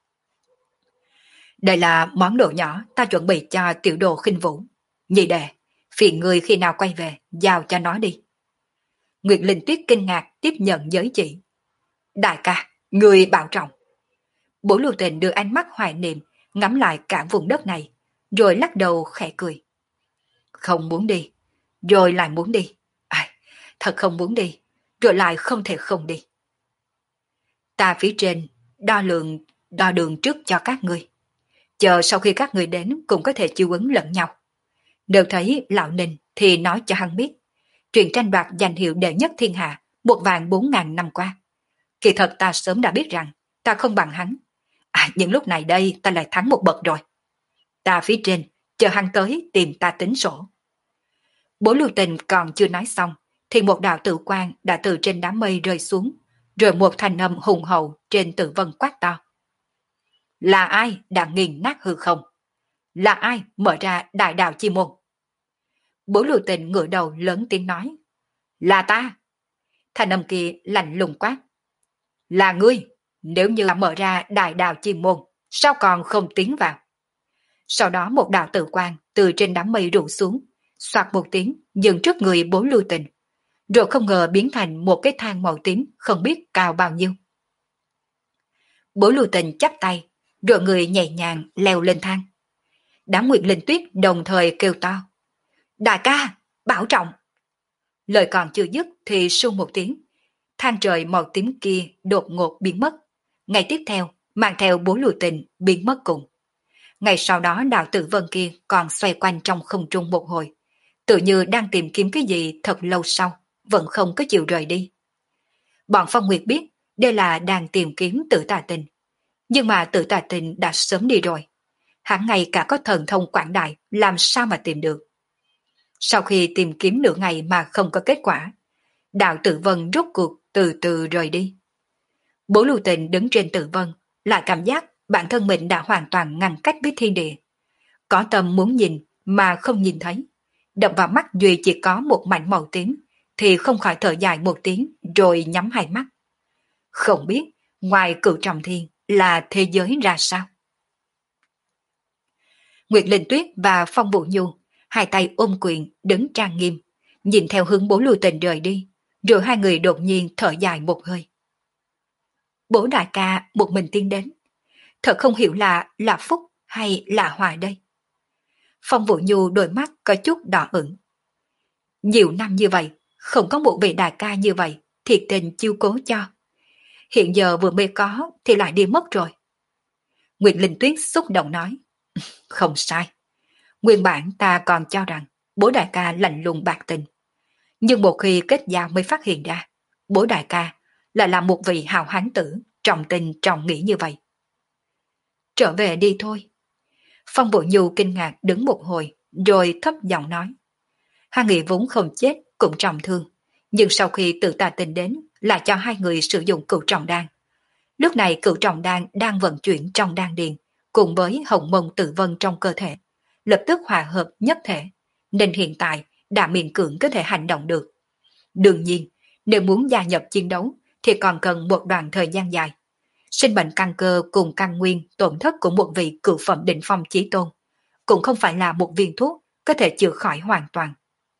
Đây là món đồ nhỏ ta chuẩn bị cho tiểu đồ khinh vũ. Nhị đệ, phiền người khi nào quay về, giao cho nó đi. Nguyệt Linh Tuyết kinh ngạc tiếp nhận giới chỉ. Đại ca, người bảo trọng. Bố Lưu Tình đưa ánh mắt hoài niệm, ngắm lại cả vùng đất này, rồi lắc đầu khẽ cười. Không muốn đi, rồi lại muốn đi. À, thật không muốn đi, rồi lại không thể không đi. Ta phía trên, đo lượng, đo đường trước cho các ngươi. Chờ sau khi các ngươi đến cũng có thể chiêu ứng lẫn nhau. Nếu thấy Lão Ninh thì nói cho hắn biết. Chuyện tranh đoạt danh hiệu đệ nhất thiên hạ một vạn bốn ngàn năm qua. Kỳ thật ta sớm đã biết rằng ta không bằng hắn. À, nhưng lúc này đây ta lại thắng một bậc rồi. Ta phía trên, chờ hắn tới tìm ta tính sổ. Bố Lưu Tình còn chưa nói xong, thì một đạo tử quang đã từ trên đám mây rơi xuống, rồi một thanh âm hùng hậu trên Tử Vân quát to. Là ai đã nghiền nát hư không? Là ai mở ra đại đạo chi môn? Bố Lưu Tình ngửa đầu lớn tiếng nói. Là ta. Thanh âm kia lạnh lùng quát. Là ngươi, nếu như mở ra đại đạo chi môn, sao còn không tiến vào? Sau đó một đạo tử quang từ trên đám mây rủ xuống, xoạt một tiếng dừng trước người Bố Lưu Tình, rồi không ngờ biến thành một cái thang màu tím không biết cao bao nhiêu. Bố Lưu Tình chắp tay, rồi người nhẹ nhàng leo lên thang. Đám Nguyệt Linh Tuyết đồng thời kêu to. Đại ca, bảo trọng. Lời còn chưa dứt thì su một tiếng, thang trời màu tím kia đột ngột biến mất. Ngay tiếp theo, mang theo Bố Lưu Tình biến mất cùng. Ngay sau đó đạo Tử Vân kia còn xoay quanh trong không trung một hồi, tự như đang tìm kiếm cái gì thật lâu sau, vẫn không có chịu rời đi. Bọn Phong Nguyệt biết đây là đang tìm kiếm Tử Tà Tình, nhưng mà Tử Tà Tình đã sớm đi rồi. Hắn ngay cả có thần thông quảng đại làm sao mà tìm được. Sau khi tìm kiếm nửa ngày mà không có kết quả, đạo Tử Vân rốt cuộc từ từ rời đi. Bố Lưu Tình đứng trên Tử Vân, lại cảm giác bản thân mình đã hoàn toàn ngăn cách với thiên địa. Có tâm muốn nhìn mà không nhìn thấy. Đập vào mắt duy chỉ có một mảnh màu tím, thì không khỏi thở dài một tiếng rồi nhắm hai mắt. Không biết ngoài Cửu Trọng Thiên là thế giới ra sao. Nguyệt Linh Tuyết và Phong Vũ Nhu hai tay ôm quyền đứng trang nghiêm, nhìn theo hướng Bố Lưu Tình rời đi, rồi hai người đột nhiên thở dài một hơi. Bố đại ca một mình tiến đến, thật không hiểu là là phúc hay là họa đây. Phong Vũ Nhu đôi mắt có chút đỏ ửng. Nhiều năm như vậy, không có một vị đại ca như vậy thiệt tình chiêu cố cho. Hiện giờ vừa mới có thì lại đi mất rồi. Nguyệt Linh Tuyết xúc động nói. Không sai. Nguyên bản ta còn cho rằng bố đại ca lạnh lùng bạc tình. Nhưng một khi kết giao mới phát hiện ra, bố đại ca lại là một vị hào hán tử, trọng tình trọng nghĩa như vậy. Trở về đi thôi. Phong Vũ Nhu kinh ngạc đứng một hồi, rồi thấp giọng nói. Hai người vốn không chết, cũng trọng thương. Nhưng sau khi Tử Tà Tình đến, là cho hai người sử dụng cửu trọng đan. Lúc này cửu trọng đan đang vận chuyển trong đan điền, cùng với hồng mông tử vân trong cơ thể, lập tức hòa hợp nhất thể, nên hiện tại đã miễn cưỡng có thể hành động được. Đương nhiên, Nếu muốn gia nhập chiến đấu thì còn cần một đoạn thời gian dài. Sinh mệnh căn cơ cùng căn nguyên tổn thất của một vị cửu phẩm đỉnh phong chí tôn cũng không phải là một viên thuốc có thể chữa khỏi hoàn toàn.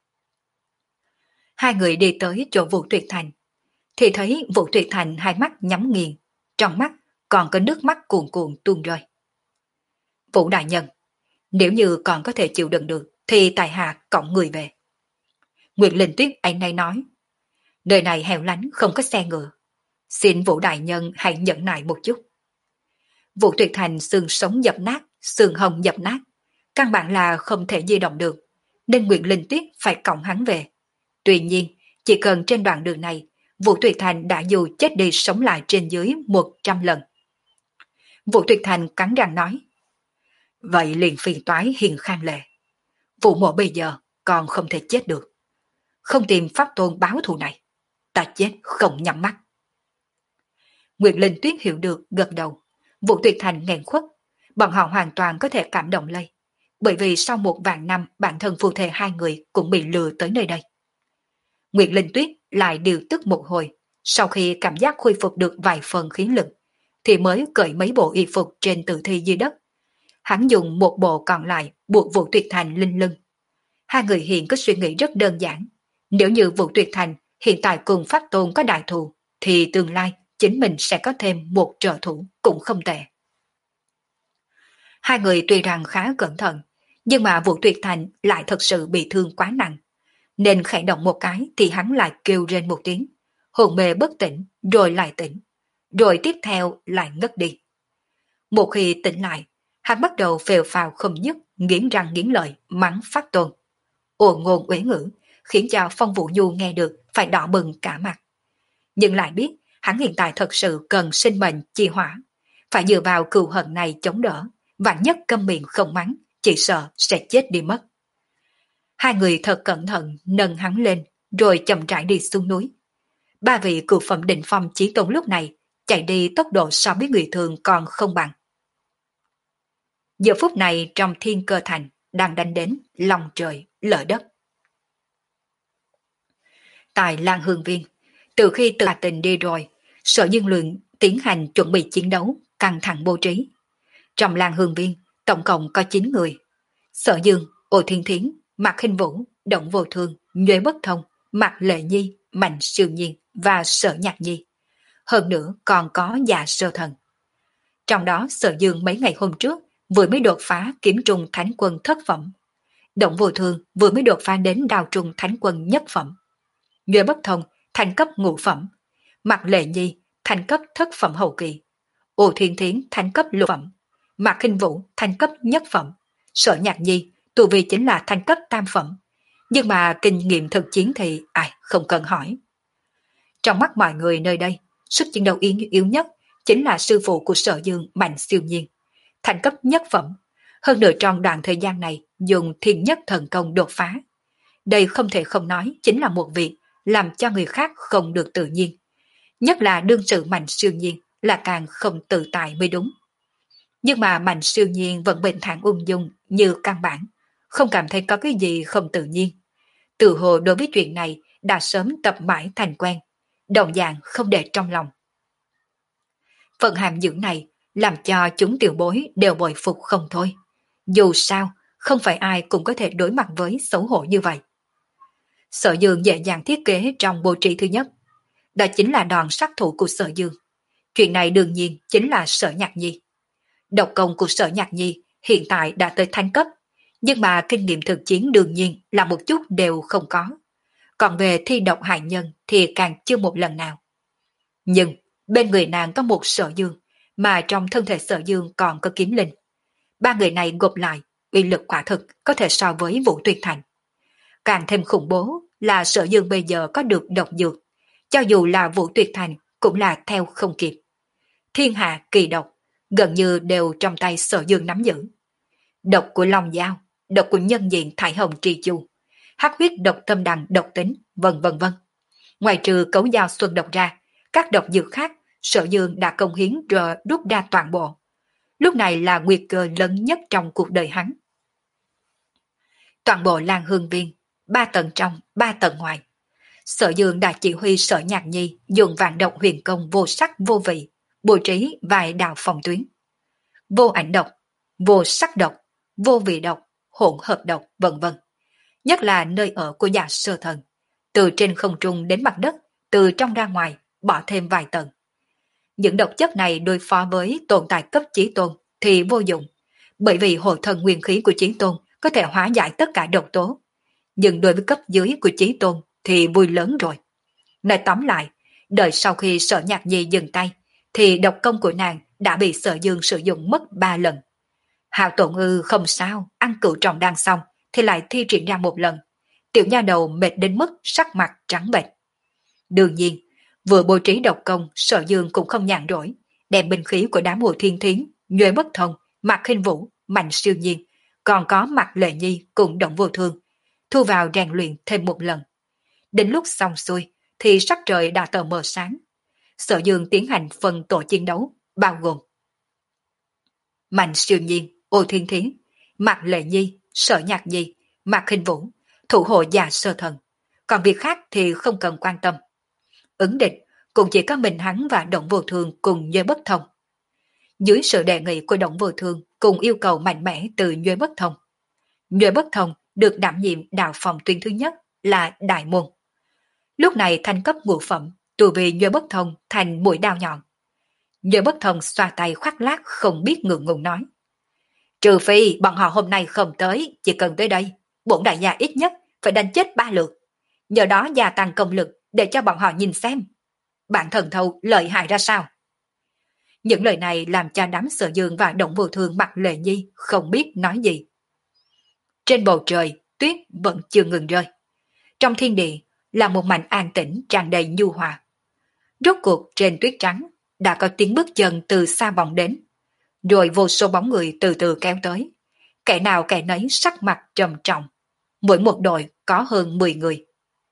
Hai người đi tới chỗ Vũ Tuyệt Thành, thì thấy Vũ Tuyệt Thành hai mắt nhắm nghiền, trong mắt còn có nước mắt cuồn cuộn tuôn rơi. Vũ đại nhân, nếu như còn có thể chịu đựng được, thì tại hạ cõng người về. Nguyệt Linh Tuyết anh nay nói, nơi này hẻo lánh không có xe ngựa, xin Vũ đại nhân hãy nhẫn nại một chút. Vũ Tuyệt Thành xương sống dập nát, xương hồng dập nát, căn bản là không thể di động được, nên Nguyệt Linh Tuyết phải cõng hắn về. Tuy nhiên, chỉ cần trên đoạn đường này, Vũ Tuyệt Thành đã dù chết đi sống lại trên dưới một trăm lần. Vũ Tuyệt Thành cắn răng nói, vậy liền phiền toái Hiền Khang Lệ. Vũ mộ bây giờ còn không thể chết được. Không tìm pháp tôn báo thù này, ta chết không nhắm mắt. Nguyệt Linh Tuyết hiểu được gật đầu. Vũ Tuyệt Thành nghẹn khuất, bọn họ hoàn toàn có thể cảm động lây, bởi vì sau một vạn năm bản thân phu thê hai người cũng bị lừa tới nơi đây. Nguyệt Linh Tuyết lại điều tức một hồi, sau khi cảm giác khôi phục được vài phần khí lực, thì mới cởi mấy bộ y phục trên tử thi dưới đất. Hắn dùng một bộ còn lại buộc Vũ Tuyệt Thành linh lưng. Hai người hiện có suy nghĩ rất đơn giản. Nếu như Vũ Tuyệt Thành hiện tại cùng Pháp Tôn có đại thù, thì tương lai chính mình sẽ có thêm một trợ thủ cũng không tệ. Hai người tuy rằng khá cẩn thận, nhưng mà Vũ Tuyệt Thành lại thật sự bị thương quá nặng. Nên khẽ động một cái thì hắn lại kêu rên một tiếng, hồn mê bất tỉnh, rồi lại tỉnh, rồi tiếp theo lại ngất đi. Một khi tỉnh lại, hắn bắt đầu phèo phào không dứt, nghiến răng nghiến lợi, mắng Pháp Tôn. Ồn ngôn uế ngữ, khiến cho Phong Vũ Nhu nghe được phải đỏ bừng cả mặt. Nhưng lại biết hắn hiện tại thật sự cần sinh mệnh chi hỏa, phải dựa vào cừu hận này chống đỡ, vạn nhất câm miệng không mắng, chỉ sợ sẽ chết đi mất. Hai người thật cẩn thận nâng hắn lên, rồi chậm rãi đi xuống núi. Ba vị cửu phẩm đỉnh phong chí tôn lúc này chạy đi tốc độ so với người thường còn không bằng. Giờ phút này trong Thiên Cơ Thành đang đánh đến lòng trời lở đất. Tại Lan Hương Viên, từ khi Từ Hà Tình đi rồi, Sở Dương Lượng tiến hành chuẩn bị chiến đấu, căng thẳng bố trí. Trong Lan Hương Viên, tổng cộng có chín người. Sở Dương, Ô Thiên Thiến, Mạc Hinh Vũ, Động Vô Thương, Nhuế Bất Thông, Mạc Lệ Nhi, Mạnh Siêu Nhiên và Sở Nhạc Nhi. Hơn nữa còn có Dạ Sơ Thần. Trong đó Sở Dương mấy ngày hôm trước vừa mới đột phá kiếm trùng thánh quân thất phẩm. Động Vô Thương vừa mới đột phá đến đào trùng thánh quân nhất phẩm. Nhuế Bất Thông thành cấp ngũ phẩm. Mạc Lệ Nhi thành cấp thất phẩm hậu kỳ. Ô Thiên Thiến thành cấp lục phẩm. Mạc Hinh Vũ thành cấp nhất phẩm. Sở Nhạc Nhi tu vi chính là thành cấp tam phẩm. Nhưng mà kinh nghiệm thực chiến thì ai không cần hỏi. Trong mắt mọi người nơi đây, sức chiến đấu yếu, yếu nhất chính là sư phụ của Sở Dương Mạnh Siêu Nhiên, thành cấp nhất phẩm. Hơn nữa trong đoạn thời gian này dùng thiên nhất thần công đột phá. Đây không thể không nói chính là một việc làm cho người khác không được tự nhiên. Nhất là đương sự Mạnh Siêu Nhiên là càng không tự tại mới đúng. Nhưng mà Mạnh Siêu Nhiên vẫn bình thản ung dung như căn bản, không cảm thấy có cái gì không tự nhiên. Tự hồ đối với chuyện này đã sớm tập mãi thành quen, đồng dạng không để trong lòng. Phần hàm dưỡng này làm cho chúng tiểu bối đều bội phục không thôi. Dù sao, không phải ai cũng có thể đối mặt với xấu hổ như vậy. Sở Dương dễ dàng thiết kế trong bố trí thứ nhất. Đó chính là đòn sát thủ của Sở Dương. Chuyện này đương nhiên chính là Sở Nhạc Nhi. Độc công của Sở Nhạc Nhi hiện tại đã tới thánh cấp, nhưng mà kinh nghiệm thực chiến đương nhiên là một chút đều không có. Còn về thi độc hại nhân thì càng chưa một lần nào. Nhưng bên người nàng có một Sở Dương, mà trong thân thể Sở Dương còn có kiếm linh. Ba người này gộp lại, uy lực quả thực có thể so với Vũ Tuyệt Thành. Càng thêm khủng bố là Sở Dương bây giờ có được độc dược, cho dù là Vũ Tuyệt Thành cũng là theo không kịp. Thiên hạ kỳ độc gần như đều trong tay Sở Dương nắm giữ. Độc của Long Dao, độc của nhân diện Thải Hồng Trì Chu, hắc huyết độc tâm đằng độc tính, vân vân vân. Ngoài trừ cấu dao xuân độc ra, các độc dược khác Sở Dương đã công hiến rồi rút ra toàn bộ. Lúc này là nguy cơ lớn nhất trong cuộc đời hắn. Toàn bộ Lan Hương Viên, ba tầng trong, ba tầng ngoài. Sở Dương đã chỉ huy Sở Nhạc Nhi dùng vạn độc huyền công vô sắc vô vị, bố trí vài đạo phòng tuyến. Vô ảnh độc, vô sắc độc, vô vị độc, hỗn hợp độc, vân vân. Nhất là nơi ở của Dạ Sơ Thần, từ trên không trung đến mặt đất, từ trong ra ngoài, bỏ thêm vài tầng. Những độc chất này đối phó với tồn tại cấp chí tôn thì vô dụng, bởi vì hộ thần nguyên khí của chí tôn có thể hóa giải tất cả độc tố. Nhưng đối với cấp dưới của chí tôn thì vui lớn rồi. Nói tóm lại, đợi sau khi Sở Nhạc Nhi dừng tay, thì độc công của nàng đã bị Sở Dương sử dụng mất ba lần. Hào Tổn Ư không sao, ăn cửu trọng đang xong thì lại thi triển ra một lần. Tiểu nha đầu mệt đến mức sắc mặt trắng bệch. Đương nhiên, vừa bố trí độc công, Sở Dương cũng không nhàn rỗi, đem binh khí của đám Hồ Thiên Thiến, Nhuệ Bất Thông, Mạc Khinh Vũ, Mạnh Siêu Nhiên, còn có Mạc Lệ Nhi cùng Động Vô Thương, thu vào rèn luyện thêm một lần. Đến lúc xong xuôi thì sắc trời đã tờ mờ sáng. Sở Dương tiến hành phân tổ chiến đấu, bao gồm Mạnh Siêu Nhiên, Ô Thiên Thiến, Mạc Lệ Nhi, Sở Nhạc Nhi, Mạc Khinh Vũ, thủ hộ Dạ Sơ Thần. Còn việc khác thì không cần quan tâm. Ứng địch cũng chỉ có mình hắn và Động Vô Thương cùng Nhuệ Bất Thông. Dưới sự đề nghị của Động Vô Thương cùng yêu cầu mạnh mẽ từ Nhuệ Bất Thông, Nhuệ Bất Thông được đảm nhiệm đạo phòng tuyến thứ nhất là Đại Môn. Lúc này thanh cấp ngũ phẩm, tu vi Nhuệ Bất Thông thành mũi đao nhọn. Nhuệ Bất Thông xoa tay khoác lác không biết ngượng ngùng nói. Trừ phi bọn họ hôm nay không tới, chỉ cần tới đây, bổn đại gia ít nhất phải đánh chết ba lượt. Nhờ đó gia tăng công lực để cho bọn họ nhìn xem. Bản thần thâu lợi hại ra sao? Những lời này làm cho đám Sở Dương và Động Vô Thương Mạc Lệ Nhi không biết nói gì. Trên bầu trời, tuyết vẫn chưa ngừng rơi. Trong thiên địa là một mảnh an tĩnh tràn đầy nhu hòa. Rốt cuộc trên tuyết trắng đã có tiếng bước chân từ xa vọng đến, rồi vô số bóng người từ từ kéo tới. Kẻ nào kẻ nấy sắc mặt trầm trọng. Mỗi một đội có hơn mười người.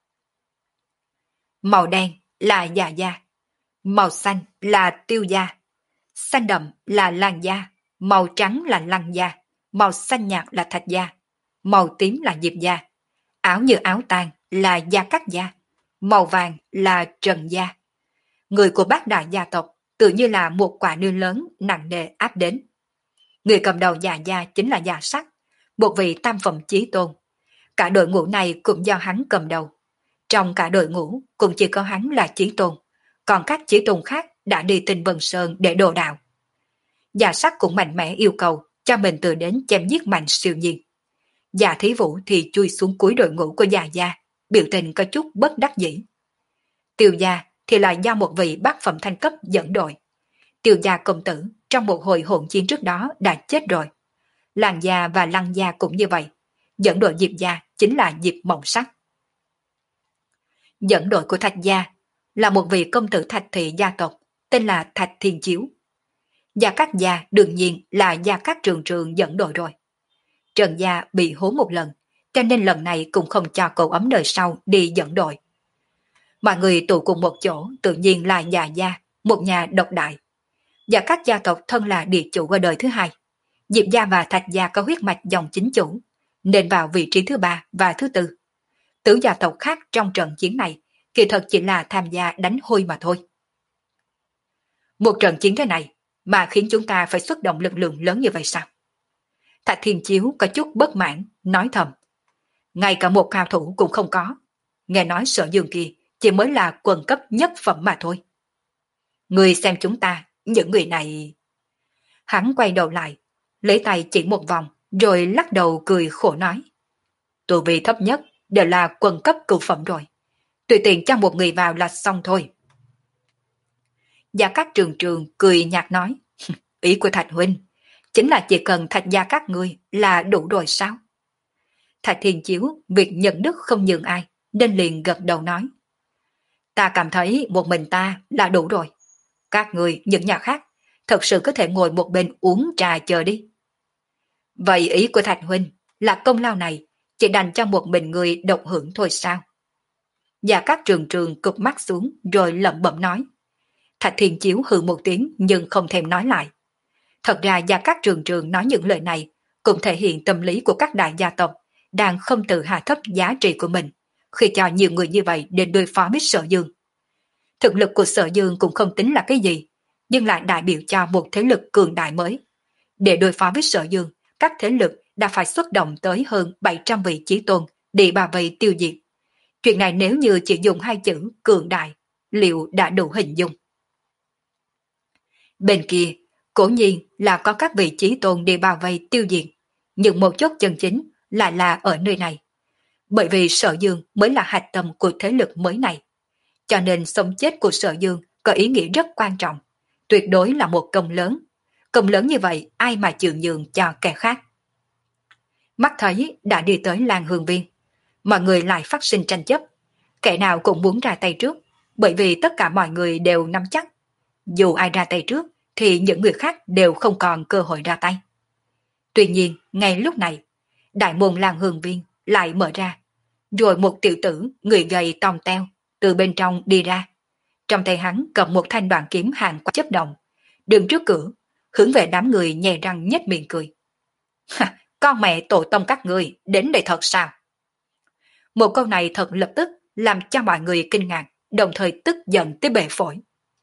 Màu đen là Già Gia, màu xanh là Tiêu Gia, xanh đậm là Lan Gia, màu trắng là Lăng Gia, màu xanh nhạt là Thạch Gia, màu tím là Diệp Gia, áo như áo tang là Gia Cát Gia, màu vàng là Trần Gia. Người của bát đại gia tộc tự như là một quả nương lớn nặng nề áp đến. Người cầm đầu Già Gia chính là Già Sắc, một vị tam phẩm chí tôn. Cả đội ngũ này cũng do hắn cầm đầu. Trong cả đội ngũ cũng chỉ có hắn là chí tôn, còn các chí tôn khác đã đi Tinh Vân Sơn để đồ đạo. Già Sắc cũng mạnh mẽ yêu cầu cho mình từ đến chém giết Mạnh Siêu Nhiên. Già Thí Vũ thì chui xuống cuối đội ngũ của Già Gia, biểu tình có chút bất đắc dĩ. Tiêu Gia thì lại do một vị bát phẩm thanh cấp dẫn đội. Tiêu Gia công tử trong một hồi hỗn chiến trước đó đã chết rồi. Làng Gia và Lăng Gia cũng như vậy. Dẫn đội Diệp Gia chính là Diệp Mộng Sắc. Dẫn đội của Thạch Gia là một vị công tử Thạch thị gia tộc tên là Thạch Thiên Chiếu. Gia Cát Gia đương nhiên là Gia Cát Trường Trường dẫn đội rồi. Trần Gia bị hố một lần, cho nên lần này cũng không cho cậu ấm đời sau đi dẫn đội. Mọi người tụ cùng một chỗ tự nhiên là Già Gia, một nhà độc đại. Gia Cát gia tộc thân là địa chủ ở đời thứ hai. Diệp Gia và Thạch Gia có huyết mạch dòng chính chủ, nên vào vị trí thứ ba và thứ tư. Tứ gia tộc khác trong trận chiến này kỳ thật chỉ là tham gia đánh hôi mà thôi. Một trận chiến thế này mà khiến chúng ta phải xuất động lực lượng lớn như vậy sao? Thạch Thiên Chiếu có chút bất mãn, nói thầm. Ngay cả một cao thủ cũng không có. Nghe nói Sở Dương kia chỉ mới là quần cấp nhất phẩm mà thôi. Người xem chúng ta, những người này... Hắn quay đầu lại, lấy tay chỉ một vòng, rồi lắc đầu cười khổ nói. Tu vi thấp nhất đều là quần cấp cửu phẩm rồi. Tùy tiện cho một người vào là xong thôi. Gia Cát Trường Trường cười nhạt nói. Ý của Thạch huynh chính là chỉ cần Thạch gia các ngươi là đủ rồi sao? Thạch Thiên Chiếu việc nhận đức không nhường ai, nên liền gật đầu nói. Ta cảm thấy một mình ta là đủ rồi. Các người những nhà khác thật sự có thể ngồi một bên uống trà chờ đi. Vậy ý của Thạch huynh là công lao này chỉ đành cho một mình người độc hưởng thôi sao? Gia Cát Trường Trường cụp mắt xuống rồi lẩm bẩm nói. Thạch Thiên Chiếu hừ một tiếng nhưng không thèm nói lại. Thật ra Gia Cát Trường Trường nói những lời này cũng thể hiện tâm lý của các đại gia tộc đang không tự hạ thấp giá trị của mình, khi cho nhiều người như vậy để đối phó với Sở Dương. Thực lực của Sở Dương cũng không tính là cái gì, nhưng lại đại biểu cho một thế lực cường đại mới. Để đối phó với Sở Dương, các thế lực đã phải xuất động tới hơn bảy trăm vị chí tôn để bao vây tiêu diệt. Chuyện này nếu như chỉ dùng hai chữ cường đại, liệu đã đủ hình dung? Bên kia, cố nhiên là có các vị chí tôn để bao vây tiêu diệt, nhưng một chốt chân chính lại là ở nơi này. Bởi vì Sở Dương mới là hạch tâm của thế lực mới này. Cho nên sống chết của Sở Dương có ý nghĩa rất quan trọng, tuyệt đối là một công lớn. Công lớn như vậy ai mà chịu nhường cho kẻ khác. Mắt thấy đã đi tới làng Hương Viên, mọi người lại phát sinh tranh chấp. Kẻ nào cũng muốn ra tay trước, bởi vì tất cả mọi người đều nắm chắc. Dù ai ra tay trước, thì những người khác đều không còn cơ hội ra tay. Tuy nhiên, ngay lúc này, đại môn làng Hương Viên lại mở ra, rồi một tiểu tử, người gầy tòng teo, từ bên trong đi ra. Trong tay hắn cầm một thanh đoàn kiếm hàng quang chớp động, đứng trước cửa, hướng về đám người nhè răng nhếch miệng cười. Con mẹ tổ tông các người đến đây thật sao? Một câu này thật lập tức làm cho mọi người kinh ngạc, đồng thời tức giận tới bể phổi.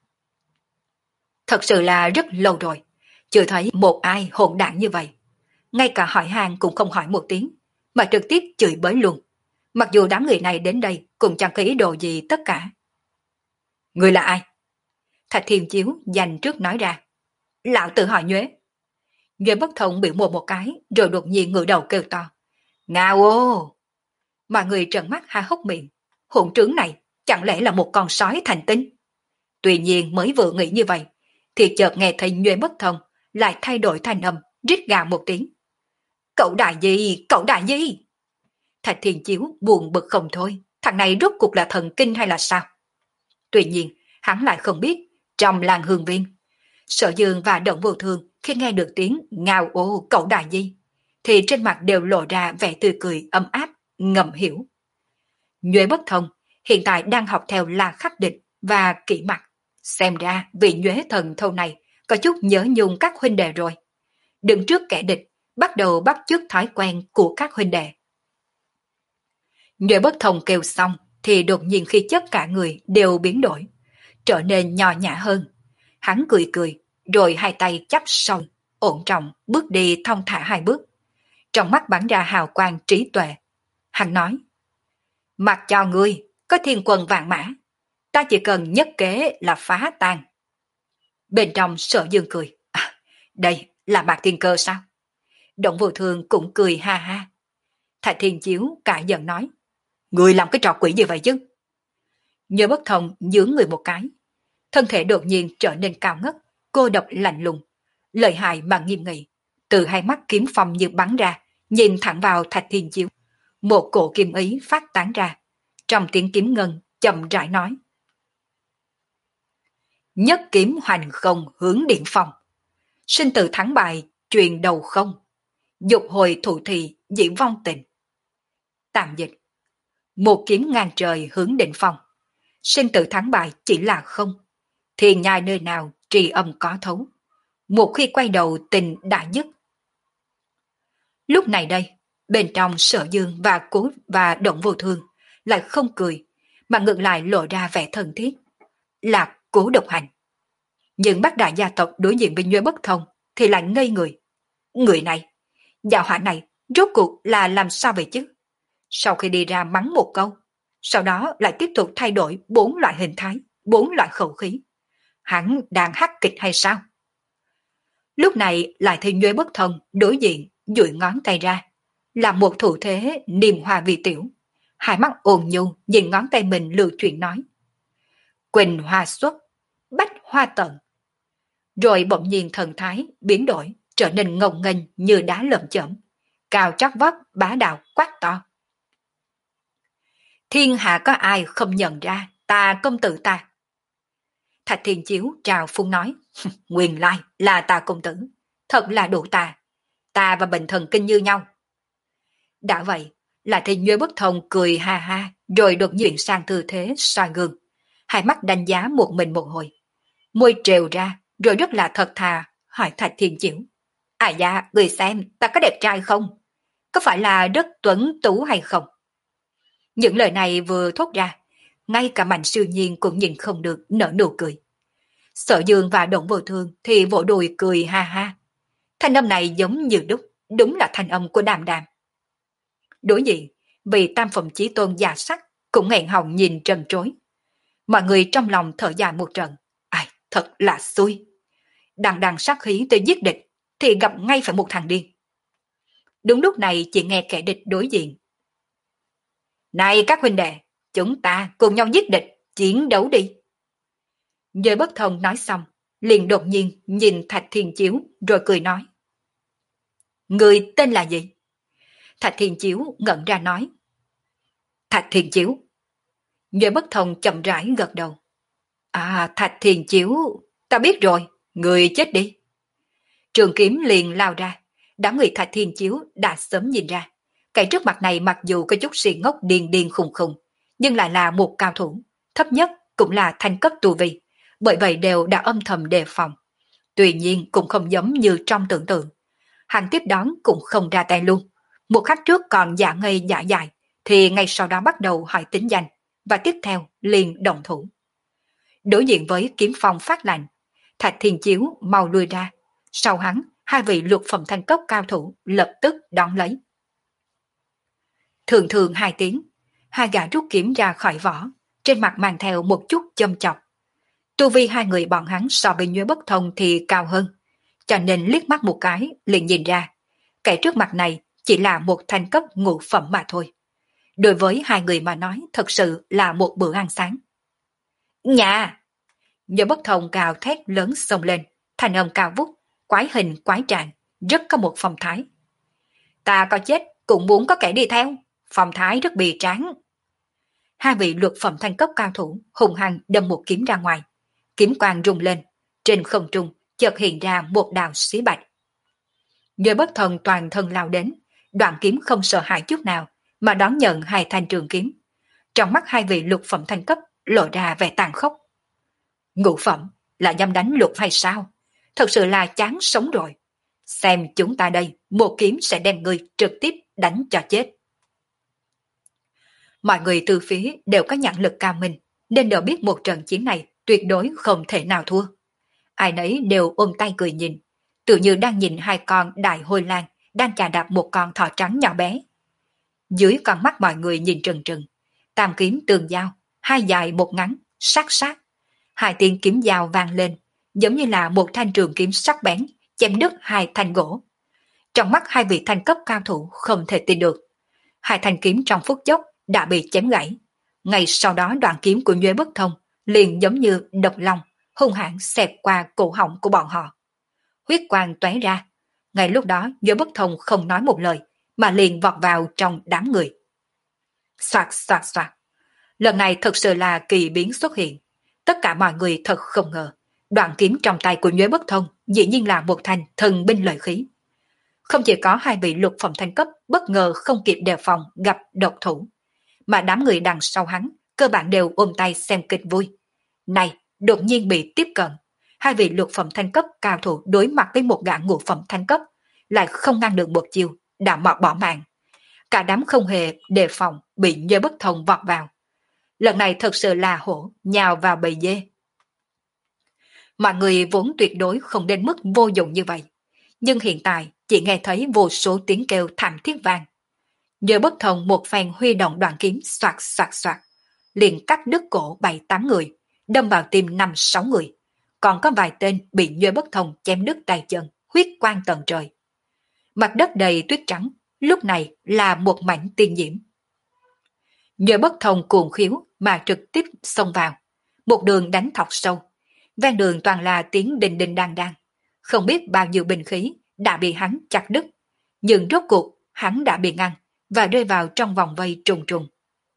Thật sự là rất lâu rồi, chưa thấy một ai hỗn đản như vậy. Ngay cả hỏi han cũng không hỏi một tiếng, mà trực tiếp chửi bới luôn. Mặc dù đám người này đến đây cũng chẳng có ý đồ gì tất cả. Người là ai? Thạch Thiên Chiếu dành trước nói ra. Lão tự hỏi Nhuế. Nhuế Bất Thông biểu mồm một cái, rồi đột nhiên ngửa đầu kêu to. Ngao ô! Mọi người trợn mắt há hốc miệng. Hỗn trướng này chẳng lẽ là một con sói thành tinh? Tuy nhiên mới vừa nghĩ như vậy, thì chợt nghe thấy Nhuế Bất Thông lại thay đổi thanh âm, rít gào một tiếng. Cậu đại gì? Cậu đại gì? Thạch Thiên Chiếu buồn bực không thôi, thằng này rốt cuộc là thần kinh hay là sao? Tuy nhiên, hắn lại không biết, trong làng Hương Viên, Sở Dương và Động Vô Thương khi nghe được tiếng ngao ô cậu đại gì, thì trên mặt đều lộ ra vẻ tươi cười ấm áp, ngầm hiểu. Nhuế Bất Thông hiện tại đang học theo La Khắc Địch và Kỷ Mặc, xem ra vị Nhuế thần thâu này có chút nhớ nhung các huynh đệ rồi. Đứng trước kẻ địch, bắt đầu bắt chước thói quen của các huynh đệ. Nhuế Bất Thông kêu xong thì đột nhiên khí chất cả người đều biến đổi, trở nên nhỏ nhã hơn. Hắn cười cười, rồi hai tay chắp sau, ổn trọng bước đi thong thả hai bước. Trong mắt bắn ra hào quang trí tuệ. Hắn nói, mặc cho ngươi có thiên quân vạn mã, ta chỉ cần nhất kế là phá tan. Bên trong Sở Dương cười, à, đây là Mạc Thiên Cơ sao? Động Vô Thương cũng cười ha ha. Thạch Thiên Chiếu cả giận nói, ngươi làm cái trò quỷ gì vậy chứ? Nhớ Bất Thông nhướng người một cái, thân thể đột nhiên trở nên cao ngất, cô độc lạnh lùng, lợi hại mà nghiêm nghị, từ hai mắt kiếm phong như bắn ra, nhìn thẳng vào Thạch Thiên Chiếu. Một cổ kim ý phát tán ra, trong tiếng kiếm ngân chậm rãi nói, nhất kiếm hoành không hướng điện phong, sinh tử thắng bại truyền đầu không, dục hồi thụ thị dĩ vong tình. Tạm dịch, một kiếm ngang trời hướng định phong, sinh tử thắng bại chỉ là không, thiên nhai nơi nào trì âm có thấu, một khi quay đầu tình đã dứt. Lúc này đây, bên trong Sở Dương và Cố và Động Vô Thương lại không cười, mà ngược lại lộ ra vẻ thân thiết, là Cố Độc Hành. Nhưng bác đại gia tộc đối diện với Nhuế Bất Thông thì lại ngây người. Người này, giảo hỏa này, rốt cuộc là làm sao vậy chứ? Sau khi đi ra mắng một câu, sau đó lại tiếp tục thay đổi bốn loại hình thái, bốn loại khẩu khí. Hắn đang hát kịch hay sao? Lúc này lại thấy Nhuế Bất Thông đối diện, duỗi ngón tay ra, làm một thủ thế niềm hòa vi tiểu. Hai mắt ôn nhu nhìn ngón tay mình lưu chuyển nói, Quỳnh hoa xuất, bách hoa tận. Rồi bỗng nhiên thần thái biến đổi, trở nên ngông nghênh như đá lởm chởm, cao chót vót bá đạo quát to. Thiên hạ có ai không nhận ra ta công tử ta? Thạch Thiên Chiếu trào phung nói, nguyên lai là ta công tử, thật là đủ ta, ta và bệnh thần kinh như nhau. Đã vậy, là thì Nhuế Bất Thông cười ha ha, rồi đột nhiên sang tư thế soi gương, hai mắt đánh giá một mình một hồi, môi trều ra, rồi rất là thật thà hỏi Thạch Thiên Chiếu, à dạ, người xem ta có đẹp trai không? Có phải là rất tuấn tú hay không? Những lời này vừa thốt ra, ngay cả Mạnh Siêu Nhiên cũng nhìn không được nở nụ cười. Sở Dương và Động Vô Thương thì vỗ đùi cười ha ha. Thanh âm này giống như đúc, đúng là thanh âm của Đàm Đàm. Đối diện, vì Tam Phẩm Chí Tôn già sắc cũng nghẹn họng nhìn trần trối. Mọi người trong lòng thở dài một trận. Ai, thật là xui. Đằng đằng sát khí tới giết địch thì gặp ngay phải một thằng điên. Đúng lúc này chỉ nghe kẻ địch đối diện. Này các huynh đệ, chúng ta cùng nhau giết địch, chiến đấu đi. Giới Bất Thông nói xong, liền đột nhiên nhìn Thạch Thiên Chiếu rồi cười nói. Người tên là gì? Thạch Thiên Chiếu ngẩn ra nói. Thạch Thiên Chiếu. Giới Bất Thông chậm rãi gật đầu. À, Thạch Thiên Chiếu, ta biết rồi, người chết đi. Trường kiếm liền lao ra, đám người Thạch Thiên Chiếu đã sớm nhìn ra. Cái trước mặt này mặc dù có chút si ngốc điên điên khùng khùng, nhưng lại là một cao thủ, thấp nhất cũng là thanh cấp tu vi, bởi vậy đều đã âm thầm đề phòng. Tuy nhiên cũng không giống như trong tưởng tượng. Hắn tiếp đón cũng không ra tay luôn. Một khắc trước còn giả ngây giả dại, thì ngay sau đó bắt đầu hỏi tính danh, và tiếp theo liền động thủ. Đối diện với kiếm phong phát lạnh, Thạch Thiên Chiếu mau lui ra. Sau hắn, hai vị lục phẩm thanh cấp cao thủ lập tức đón lấy. Thường thường hai tiếng, hai gã rút kiếm ra khỏi vỏ, trên mặt mang theo một chút châm chọc. Tu vi hai người bọn hắn so với Nhuế Bất Thông thì cao hơn, cho nên liếc mắt một cái liền nhìn ra, kẻ trước mặt này chỉ là một thanh cấp ngũ phẩm mà thôi. Đối với hai người mà nói thật sự là một bữa ăn sáng. Nhà! Nhuế Bất Thông gào thét lớn xông lên, thanh âm cao vút, quái hình quái trạng, rất có một phong thái. Ta có chết cũng muốn có kẻ đi theo, phong thái rất bì tráng. Hai vị luật phẩm thanh cấp cao thủ hùng hăng đâm một kiếm ra ngoài, kiếm quang rung lên, trên không trung chợt hiện ra một đạo xí bạch. Nhuế Bất Thông toàn thân lao đến, đoạn kiếm không sợ hãi chút nào mà đón nhận hai thanh trường kiếm. Trong mắt hai vị lục phẩm thanh cấp lộ ra vẻ tàn khốc. Ngũ phẩm là dám đánh lục hay sao? Thật sự là chán sống rồi. Xem chúng ta đây, một kiếm sẽ đem người trực tiếp đánh cho chết. Mọi người từ phía đều có nhãn lực cao minh, nên đều biết một trận chiến này tuyệt đối không thể nào thua. Ai nấy đều ôm tay cười nhìn, tự như đang nhìn hai con đại hôi lang đang chà đạp một con thỏ trắng nhỏ bé. Dưới con mắt mọi người nhìn trừng trừng, tam kiếm tường giao, hai dài một ngắn, sát sát. Hai tiếng kiếm dao vang lên, giống như là một thanh trường kiếm sắc bén, chém đứt hai thanh gỗ. Trong mắt hai vị thanh cấp cao thủ không thể tin được. Hai thanh kiếm trong phút chốc đã bị chém gãy. Ngay sau đó đoạn kiếm của Nhuế Bất Thông liền giống như độc long, hung hãn xẹt qua cổ họng của bọn họ. Huyết quang tóe ra. Ngay lúc đó Nhuế Bất Thông không nói một lời, mà liền vọt vào trong đám người. Soạt soạt soạt. Lần này thật sự là kỳ biến xuất hiện. Tất cả mọi người thật không ngờ, đoạn kiếm trong tay của Nhuế Bất Thông dĩ nhiên là một thanh thần binh lợi khí. Không chỉ có hai vị lục phẩm thanh cấp bất ngờ không kịp đề phòng gặp độc thủ, mà đám người đằng sau hắn cơ bản đều ôm tay xem kịch vui. Này, đột nhiên bị tiếp cận, hai vị lục phẩm thanh cấp cao thủ đối mặt với một gã ngũ phẩm thanh cấp, lại không ngăn được một chiều, đã mọt bỏ mạng. Cả đám không hề đề phòng bị Nhuế Bất Thông vọt vào. Lần này thật sự là hổ nhào vào bầy dê. Mọi người vốn tuyệt đối không đến mức vô dụng như vậy, nhưng hiện tại chỉ nghe thấy vô số tiếng kêu thảm thiết vang. Nhuế Bất Thông một phen huy động đoạn kiếm xoạt xoạt xoạt, liền cắt đứt cổ bảy tám người, đâm vào tim năm sáu người, còn có vài tên bị Nhuế Bất Thông chém đứt tay chân, huyết quang tận trời. Mặt đất đầy tuyết trắng, lúc này là một mảnh tiên diễm. Nhuế Bất Thông cuồng khiếu mà trực tiếp xông vào, một đường đánh thọc sâu, ven đường toàn là tiếng đình đình đan đan, không biết bao nhiêu binh khí đã bị hắn chặt đứt, nhưng rốt cuộc hắn đã bị ngăn và rơi vào trong vòng vây trùng trùng.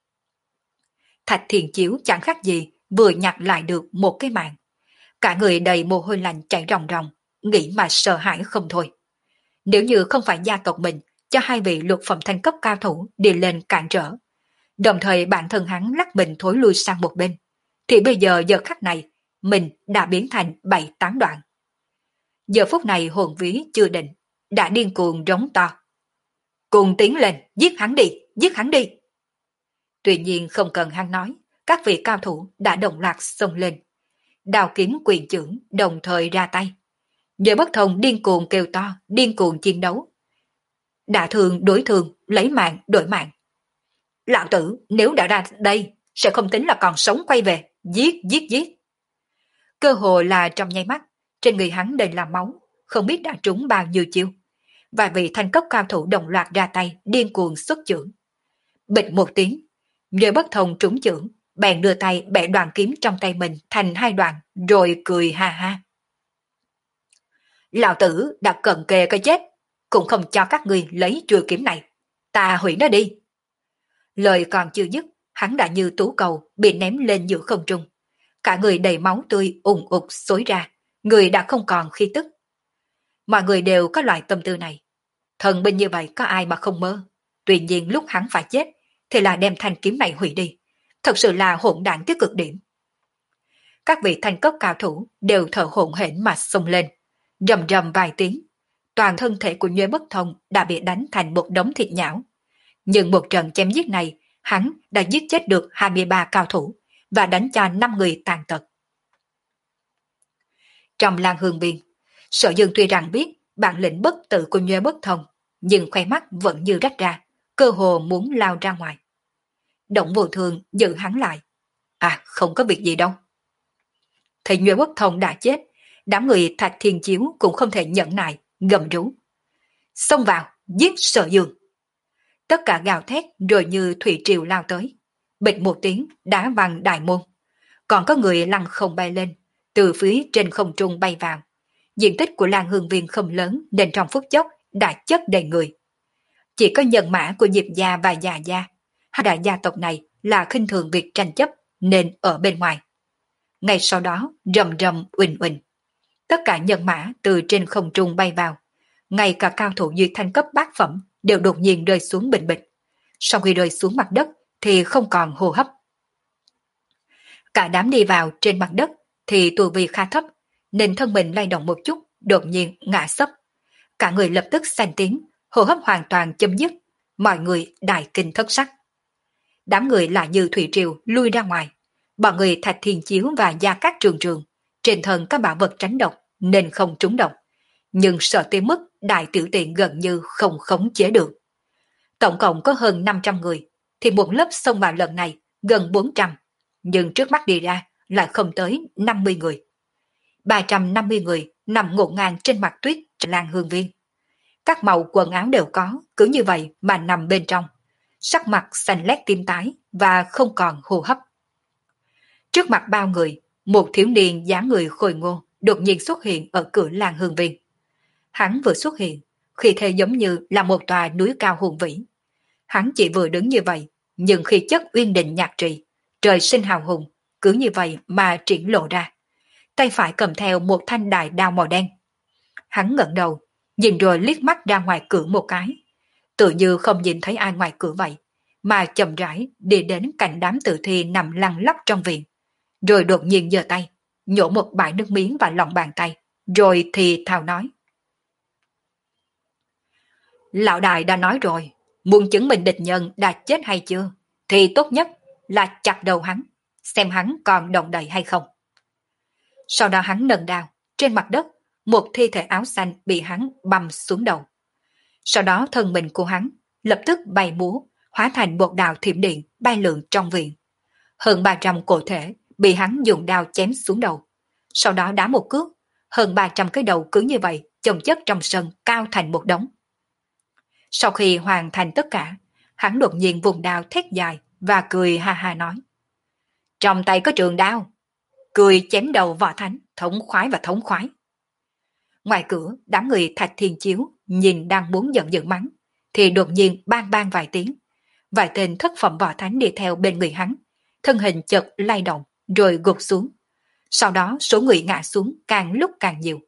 Thạch Thiền Chiếu chẳng khác gì vừa nhặt lại được một cái mạng, cả người đầy mồ hôi lạnh chảy ròng ròng, nghĩ mà sợ hãi không thôi. Nếu như không phải gia tộc mình cho hai vị lục phẩm thanh cấp cao thủ đi lên cản trở, đồng thời bản thân hắn lắc mình thối lui sang một bên, thì bây giờ giờ khắc này mình đã biến thành bảy tán đoạn. Giờ phút này hồn ví chưa định, đã điên cuồng rống to. Cùng tiến lên, giết hắn đi, giết hắn đi. Tuy nhiên không cần hắn nói, các vị cao thủ đã đồng loạt xông lên. Đao kiếm quyền chưởng đồng thời ra tay. Nhớ bất thông điên cuồng kêu to, điên cuồng chiến đấu. Đả thường đối thường, lấy mạng đổi mạng. Lão tử nếu đã ra đây, sẽ không tính là còn sống quay về, giết giết giết. Cơ hồ là trong nháy mắt, trên người hắn đầy là máu, không biết đã trúng bao nhiêu chiêu. Vài vị thanh cấp cao thủ đồng loạt ra tay, điên cuồng xuất chưởng. Bịch một tiếng, nhớ bất thông trúng chưởng, bèn đưa tay bẻ đoạn kiếm trong tay mình thành hai đoạn, rồi cười ha ha. Lão tử đã cận kề cái chết, cũng không cho các ngươi lấy chuôi kiếm này. Ta hủy nó đi. Lời còn chưa dứt, hắn đã như tú cầu bị ném lên giữa không trung. Cả người đầy máu tươi ùn ụt xối ra, người đã không còn khí tức. Mọi người đều có loại tâm tư này. Thần binh như vậy có ai mà không mơ. Tuy nhiên lúc hắn phải chết, thì là đem thanh kiếm này hủy đi. Thật sự là hỗn đản tới cực điểm. Các vị thanh cấp cao thủ đều thở hổn hển mà xông lên. Rầm rầm vài tiếng, toàn thân thể của Nhuế Bất Thông đã bị đánh thành một đống thịt nhão. Nhưng một trận chém giết này, hắn đã giết chết được hai mươi ba cao thủ và đánh cho năm người tàn tật. Trong Lan Hương Biên, Sở Dương tuy rằng biết bản lĩnh bất tử của Nhuế Bất Thông, nhưng khoe mắt vẫn như rách ra, cơ hồ muốn lao ra ngoài. Động Vô Thường giữ hắn lại. À, không có việc gì đâu. Thấy Nhuế Bất Thông đã chết, đám người Thạch Thiên Chiếu cũng không thể nhẫn nại, gầm rú. Xông vào, giết Sở Dương. Tất cả gào thét rồi như thủy triều lao tới. Bịch một tiếng đá văng đại môn. Còn có người lăn không bay lên, từ phía trên không trung bay vào. Diện tích của Lan Hương Viên không lớn nên trong phút chốc đã chất đầy người. Chỉ có nhân mã của Diệp gia và Già gia, hai đại gia tộc này là khinh thường việc tranh chấp nên ở bên ngoài. Ngay sau đó rầm rầm uỳnh uỳnh. Tất cả nhân mã từ trên không trung bay vào. Ngay cả cao thủ dưới thanh cấp bát phẩm đều đột nhiên rơi xuống bình bịch. Sau khi rơi xuống mặt đất thì không còn hô hấp. Cả đám đi vào trên mặt đất thì tu vi khá thấp, nên thân mình lay động một chút, đột nhiên ngã sấp. Cả người lập tức xanh tiếng, hô hấp hoàn toàn chấm dứt, mọi người đại kinh thất sắc. Đám người lại như thủy triều lui ra ngoài, bọn người Thạch Thiên Chiếu và Gia Cát Trường Trường, trên thân các bảo vật tránh độc nên không trúng độc, nhưng sợ tới mức đại tiểu tiện gần như không khống chế được. Tổng cộng có hơn năm trăm người, thì một lớp xông vào lần này gần bốn trăm, nhưng trước mắt đi ra lại không tới năm mươi người. ba trăm năm mươi người nằm ngổn ngang trên mặt tuyết Lan Hương Viên. Các màu quần áo đều có, cứ như vậy mà nằm bên trong. Sắc mặt xanh lét tím tái và không còn hô hấp. Trước mặt bao người, một thiếu niên dáng người khôi ngô đột nhiên xuất hiện ở cửa Lan Hương Viên. Hắn vừa xuất hiện, khi thế giống như là một tòa núi cao hùng vĩ. Hắn chỉ vừa đứng như vậy, nhưng khi chất uyên định nhạc trì, trời sinh hào hùng, cứ như vậy mà triển lộ ra. Tay phải cầm theo một thanh đại đao màu đen. Hắn ngẩng đầu, nhìn rồi liếc mắt ra ngoài cửa một cái. Tự như không nhìn thấy ai ngoài cửa vậy, mà chậm rãi đi đến cạnh đám tử thi nằm lăn lóc trong viện. Rồi đột nhiên giơ tay, nhổ một bãi nước miếng vào lòng bàn tay, rồi thì thào nói. Lão đại đã nói rồi, muốn chứng minh địch nhân đã chết hay chưa, thì tốt nhất là chặt đầu hắn, xem hắn còn động đậy hay không. Sau đó hắn nâng đao, trên mặt đất, một thi thể áo xanh bị hắn băm xuống đầu. Sau đó thân mình của hắn lập tức bay múa, hóa thành một đạo thiểm điện bay lượn trong viện. Hơn ba trăm cổ thể bị hắn dùng đao chém xuống đầu. Sau đó đá một cước, hơn ba trăm cái đầu cứ như vậy chồng chất trong sân cao thành một đống. Sau khi hoàn thành tất cả, hắn đột nhiên vùng đao thét dài và cười ha ha nói. Trong tay có trường đao, cười chém đầu Võ Thánh, thống khoái và thống khoái. Ngoài cửa, đám người Thạch Thiên Chiếu nhìn đang muốn giận dữ mắng, thì đột nhiên bang bang vài tiếng. Vài tên thất phẩm Võ Thánh đi theo bên người hắn, thân hình chợt lay động rồi gục xuống. Sau đó số người ngã xuống càng lúc càng nhiều.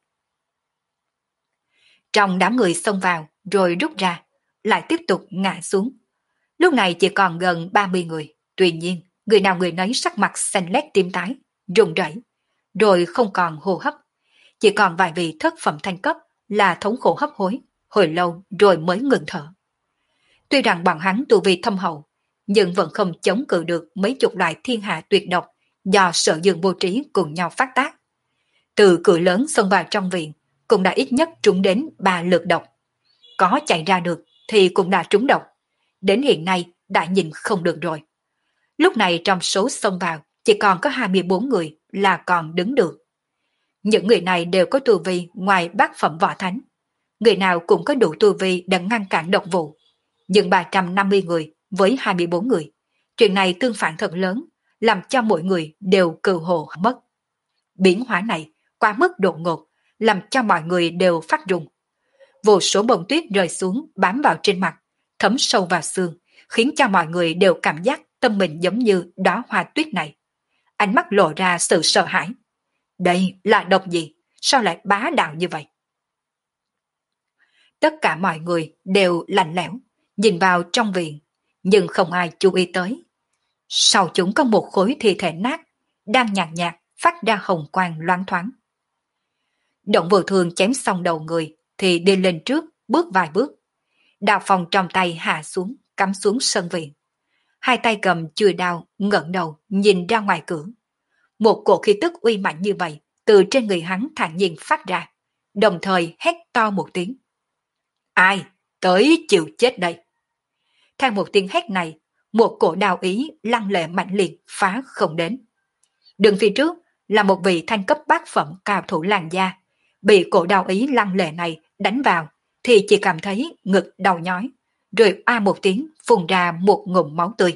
Trong đám người xông vào rồi rút ra, lại tiếp tục ngã xuống. Lúc này chỉ còn gần ba mươi người, tuy nhiên người nào người nấy sắc mặt xanh lét tím tái, run rẩy, rồi không còn hô hấp. Chỉ còn vài vị thất phẩm thanh cấp là thống khổ hấp hối, hồi lâu rồi mới ngừng thở. Tuy rằng bọn hắn tu vi thâm hậu, nhưng vẫn không chống cự được mấy chục loại thiên hạ tuyệt độc do Sở Dương vô trí cùng nhau phát tác. Từ cửa lớn xông vào trong viện, cũng đã ít nhất trúng đến ba lượt độc. Có chạy ra được thì cũng đã trúng độc. Đến hiện nay đã nhìn không được rồi. Lúc này trong số xông vào chỉ còn có hai mươi bốn người là còn đứng được. Những người này đều có tu vi ngoài bát phẩm võ thánh. Người nào cũng có đủ tu vi để ngăn cản độc vụ. Nhưng ba trăm năm mươi người với hai mươi bốn người. Chuyện này tương phản thật lớn, làm cho mỗi người đều cừ hồ mất. Biến hóa này quá mức đột ngột, làm cho mọi người đều phát run. Vô số bông tuyết rơi xuống bám vào trên mặt, thấm sâu vào xương, khiến cho mọi người đều cảm giác tâm mình giống như đóa hoa tuyết này. Ánh mắt lộ ra sự sợ hãi. Đây là độc gì? Sao lại bá đạo như vậy? Tất cả mọi người đều lạnh lẽo, nhìn vào trong viện, nhưng không ai chú ý tới. Sau chúng có một khối thi thể nát, đang nhạt nhạt phát ra hồng quang loáng thoáng. Động Vô Thương chém xong đầu người thì đi lên trước, bước vài bước. Đao phong trong tay hạ xuống, cắm xuống sân viện. Hai tay cầm chùi đao, ngẩng đầu nhìn ra ngoài cửa. Một cổ khí tức uy mạnh như vậy từ trên người hắn thản nhiên phát ra, đồng thời hét to một tiếng. Ai tới chịu chết đây? Theo một tiếng hét này, một cổ đao ý lăng lệ mạnh liệt phá không đến. Đường phía trước là một vị thanh cấp bát phẩm cao thủ làn da, bị cổ đao ý lăng lệ này đánh vào thì chỉ cảm thấy ngực đau nhói, rồi a một tiếng phun ra một ngụm máu tươi.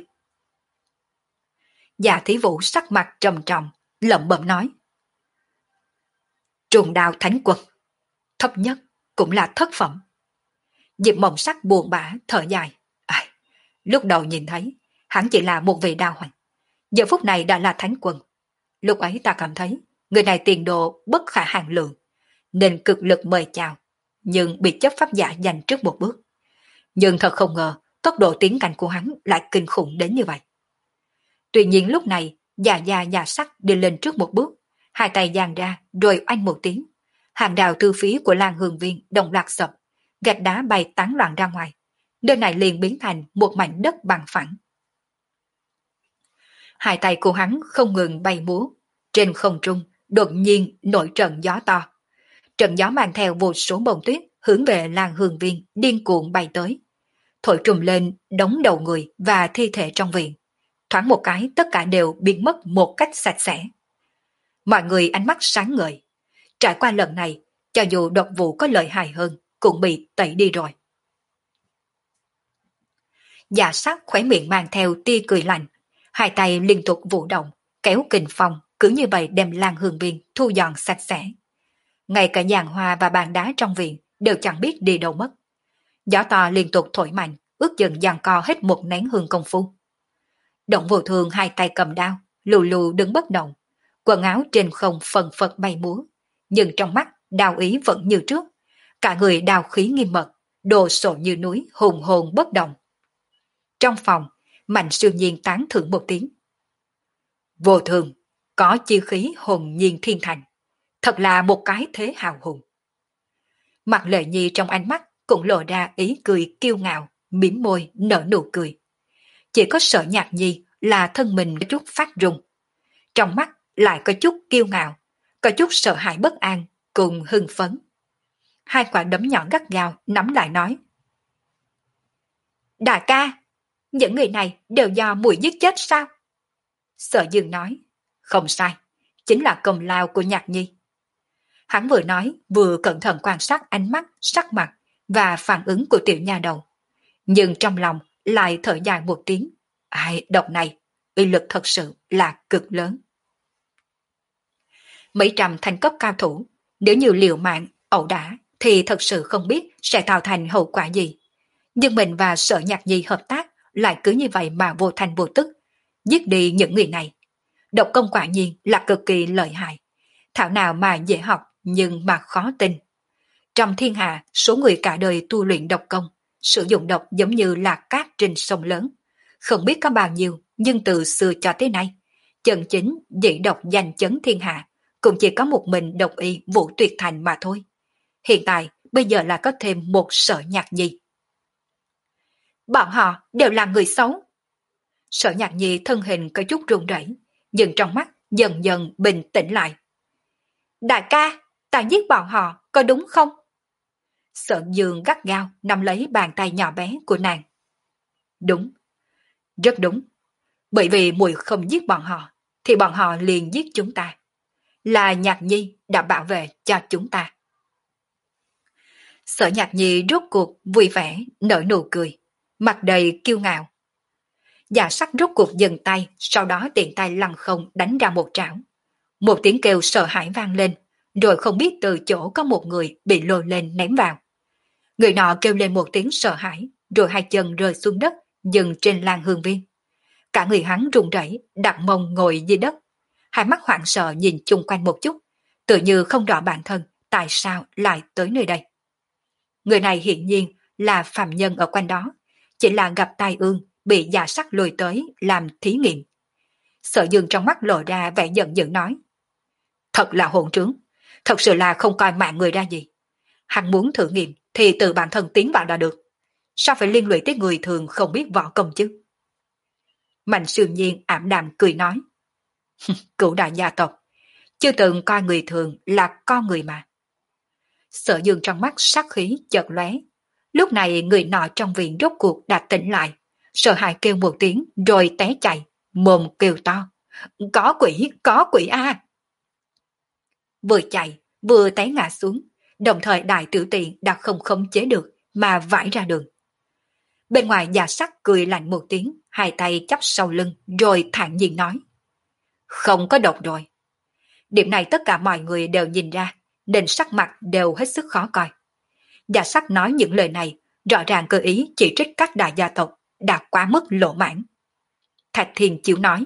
Dạ Thí Vũ sắc mặt trầm trọng, lẩm bẩm nói: Trùng đao thánh quân, thấp nhất cũng là thất phẩm. Diệp Mộng Sắc buồn bã thở dài. À, lúc đầu nhìn thấy hắn chỉ là một vị đao hoàng, giờ phút này đã là thánh quân. Lúc ấy ta cảm thấy người này tiền đồ bất khả hạn lượng, nên cực lực mời chào, nhưng bị chấp pháp giả giành trước một bước. Nhưng thật không ngờ tốc độ tiến cảnh của hắn lại kinh khủng đến như vậy. Tuy nhiên lúc này già già già sắc đi lên trước một bước, hai tay giang ra rồi oanh một tiếng, hàng đào tư phí của Lan Hương Viên đồng loạt sập, gạch đá bay tán loạn ra ngoài. Nơi này liền biến thành một mảnh đất bằng phẳng. Hai tay của hắn không ngừng bay múa, trên không trung đột nhiên nổi trận gió to. Trận gió mang theo vô số bông tuyết hướng về Lan Hương Viên điên cuồng bay tới, thổi trùm lên đống đầu người và thi thể trong viện. Thoáng một cái tất cả đều biến mất một cách sạch sẽ. Mọi người ánh mắt sáng ngời. Trải qua lần này, cho dù độc vụ có lợi hại hơn, cũng bị tẩy đi rồi. Dạ sắc khóe miệng mang theo tia cười lạnh, hai tay liên tục vũ động, kéo kình phong, cứ như vậy đem Lan Hương Viên thu dọn sạch sẽ. Ngay cả giàn hoa và bàn đá trong viện đều chẳng biết đi đâu mất. Gió to liên tục thổi mạnh, ước chừng giằng co hết một nén hương công phu. Động Vô Thương hai tay cầm đao, lù lù đứng bất động, quần áo trên không phần phật bay múa, nhưng trong mắt đao ý vẫn như trước, cả người đao khí nghiêm mật, đồ sộ như núi, hùng hồn bất động. Trong phòng, Mạnh Siêu Nhiên tán thưởng một tiếng. Vô Thương, có chi khí hồn nhiên thiên thành, thật là một cái thế hào hùng. Mặt Lệ Nhi trong ánh mắt cũng lộ ra ý cười kiêu ngạo, mỉm môi nở nụ cười. Chỉ có Sở Nhạc Nhi là thân mình có chút phát run, trong mắt lại có chút kiêu ngạo, có chút sợ hãi bất an cùng hưng phấn. Hai quả đấm nhỏ gắt gao nắm lại nói: Đại ca, những người này đều do muội giết chết sao? Sở Dương nói: Không sai, chính là công lao của Nhạc Nhi. Hắn vừa nói vừa cẩn thận quan sát ánh mắt, sắc mặt và phản ứng của tiểu nha đầu, nhưng trong lòng lại thở dài một tiếng. Ai, độc này uy lực thật sự là cực lớn. Mấy trăm thanh cấp cao thủ, nếu như liều mạng ẩu đả thì thật sự không biết sẽ tạo thành hậu quả gì. Nhưng mình và Sở Nhạc Nhi hợp tác lại cứ như vậy mà vô thành vô tức, giết đi những người này. Độc công quả nhiên là cực kỳ lợi hại, thảo nào mà dễ học nhưng mà khó tin. Trong thiên hạ, số người cả đời tu luyện độc công, sử dụng độc giống như là cát trên sông lớn. Không biết có bao nhiêu, nhưng từ xưa cho tới nay, chân chính dĩ độc danh chấn thiên hạ, cũng chỉ có một mình độc y Vũ Tuyệt Thành mà thôi. Hiện tại, bây giờ là có thêm một Sở Nhạc Nhi. Bọn họ đều là người xấu. Sở Nhạc Nhi thân hình có chút run rẩy, nhưng trong mắt dần dần bình tĩnh lại. Đại ca, ta giết bọn họ, có đúng không? Sở Dương gắt gao nắm lấy bàn tay nhỏ bé của nàng. Đúng, rất đúng. Bởi vì muội không giết bọn họ, thì bọn họ liền giết chúng ta. Là Nhạc Nhi đã bảo vệ cho chúng ta. Sở Nhạc Nhi rốt cuộc vui vẻ nở nụ cười, mặt đầy kiêu ngạo. Dạ sắc rốt cuộc dừng tay, sau đó tiện tay lăng không đánh ra một trảo. Một tiếng kêu sợ hãi vang lên, rồi không biết từ chỗ có một người bị lôi lên ném vào. Người nọ kêu lên một tiếng sợ hãi, rồi hai chân rơi xuống đất, dừng trên lan hương viên. Cả người hắn run rẩy, đặt mông ngồi dưới đất. Hai mắt hoảng sợ nhìn chung quanh một chút, tự như không rõ bản thân tại sao lại tới nơi đây. Người này hiển nhiên là phàm nhân ở quanh đó, chỉ là gặp tai ương bị Dạ Sắc lôi tới làm thí nghiệm. Sở Dương trong mắt lộ ra vẻ giận dữ nói. Thật là hỗn trướng, thật sự là không coi mạng người ra gì. Hắn muốn thử nghiệm thì tự bản thân tiến vào đã được. Sao phải liên lụy tới người thường không biết võ công chứ? Mạnh Sương Nhiên ảm đạm cười nói. Cửu đại gia tộc, chưa từng coi người thường là con người mà. Sở Dương trong mắt sát khí chợt lóe. Lúc này người nọ trong viện rốt cuộc đã tỉnh lại, sợ hãi kêu một tiếng rồi té chạy, mồm kêu to. Có quỷ, có quỷ a! Vừa chạy, vừa té ngã xuống, đồng thời đại tiểu tiện đã không khống chế được mà vãi ra đường. Bên ngoài Dạ Sắc cười lạnh một tiếng, hai tay chắp sau lưng rồi thản nhiên nói. Không có độc rồi. Điểm này tất cả mọi người đều nhìn ra, nên sắc mặt đều hết sức khó coi. Dạ Sắc nói những lời này, rõ ràng cơ ý chỉ trích các đại gia tộc đã quá mức lộ mãn. Thạch Thiên Chiếu nói.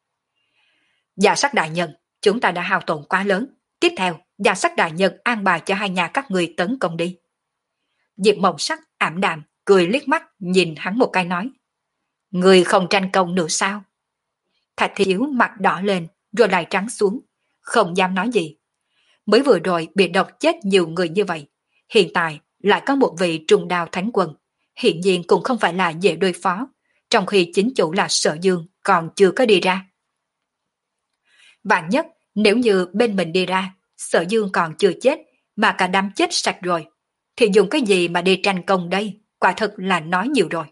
Dạ Sắc đại nhân, chúng ta đã hao tổn quá lớn. Tiếp theo, Dạ Sắc đại nhân an bài cho hai nhà các người tấn công đi. Diệp Mộng Sắc ảm đạm, cười liếc mắt nhìn hắn một cái nói. Người không tranh công nữa sao? Thạch Thiên Chiếu mặt đỏ lên rồi lại trắng xuống, không dám nói gì. Mới vừa rồi bị độc chết nhiều người như vậy, hiện tại lại có một vị trùng đao thánh quân, hiện nhiên cũng không phải là dễ đối phó, trong khi chính chủ là Sở Dương còn chưa có đi ra. Vạn nhất, nếu như bên mình đi ra, Sở Dương còn chưa chết, mà cả đám chết sạch rồi, thì dùng cái gì mà đi tranh công đây, quả thực là nói nhiều rồi.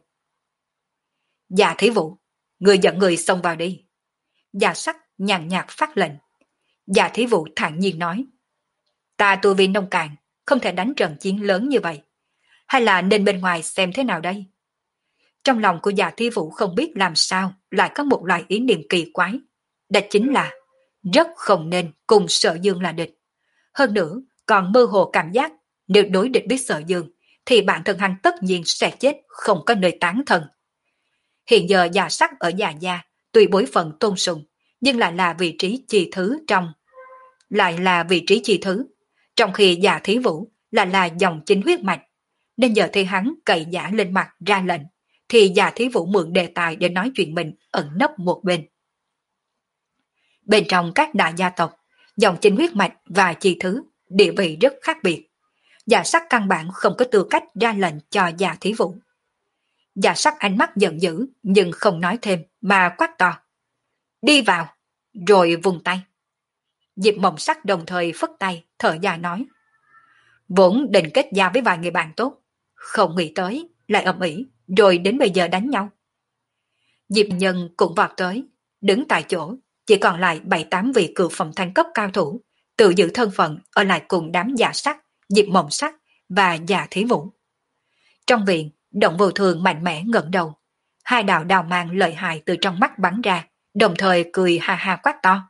Dạ Thí Vũ, người dẫn người xông vào đi. Dạ Sắc nhàn nhạt phát lệnh. Dạ Thí Vũ thản nhiên nói. Ta tu vi nông cạn, không thể đánh trận chiến lớn như vậy. Hay là nên bên ngoài xem thế nào đây? Trong lòng của Dạ Thí Vũ không biết làm sao lại có một loại ý niệm kỳ quái. Đó chính là rất không nên cùng Sở Dương là địch. Hơn nữa, còn mơ hồ cảm giác nếu đối địch với Sở Dương thì bản thân hắn tất nhiên sẽ chết không có nơi tán thân. Hiện giờ Dạ Sắc ở Dạ Gia tuy bối phận tôn sùng, nhưng lại là vị trí chi thứ trong lại là vị trí chi thứ, trong khi Dạ Thí Vũ lại là dòng chính huyết mạch, nên giờ thì hắn cậy giả lên mặt ra lệnh, thì Dạ Thí Vũ mượn đề tài để nói chuyện mình ẩn nấp một bên. Bên trong các đại gia tộc, dòng chính huyết mạch và chi thứ địa vị rất khác biệt. Dạ Sắc căn bản không có tư cách ra lệnh cho Dạ Thí Vũ. Dạ Sắc ánh mắt giận dữ nhưng không nói thêm mà quát to. Đi vào, rồi vùng tay. Diệp Mộng Sắc đồng thời phất tay, thở dài nói. Vốn định kết giao với vài người bạn tốt, không nghĩ tới, lại ầm ĩ, rồi đến bây giờ đánh nhau. Diệp Nhân cũng vọt tới, đứng tại chỗ, chỉ còn lại bảy tám vị cựu phẩm thanh cấp cao thủ, tự giữ thân phận ở lại cùng đám Dạ Sắc, Diệp Mộng Sắc và Dạ Thí Vũ. Trong viện, Động Vô Thường mạnh mẽ ngẩng đầu, hai đạo đào mang lợi hại từ trong mắt bắn ra, đồng thời cười ha ha quát to.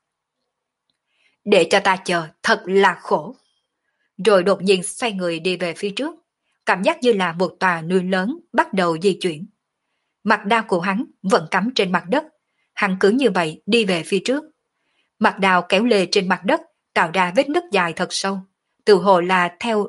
Để cho ta chờ, thật là khổ. Rồi đột nhiên xoay người đi về phía trước, cảm giác như là một tòa núi lớn bắt đầu di chuyển. Mặt đao của hắn vẫn cắm trên mặt đất, hắn cứ như vậy đi về phía trước. Mặt đao kéo lê trên mặt đất, tạo ra vết nứt dài thật sâu, tự hồ là theo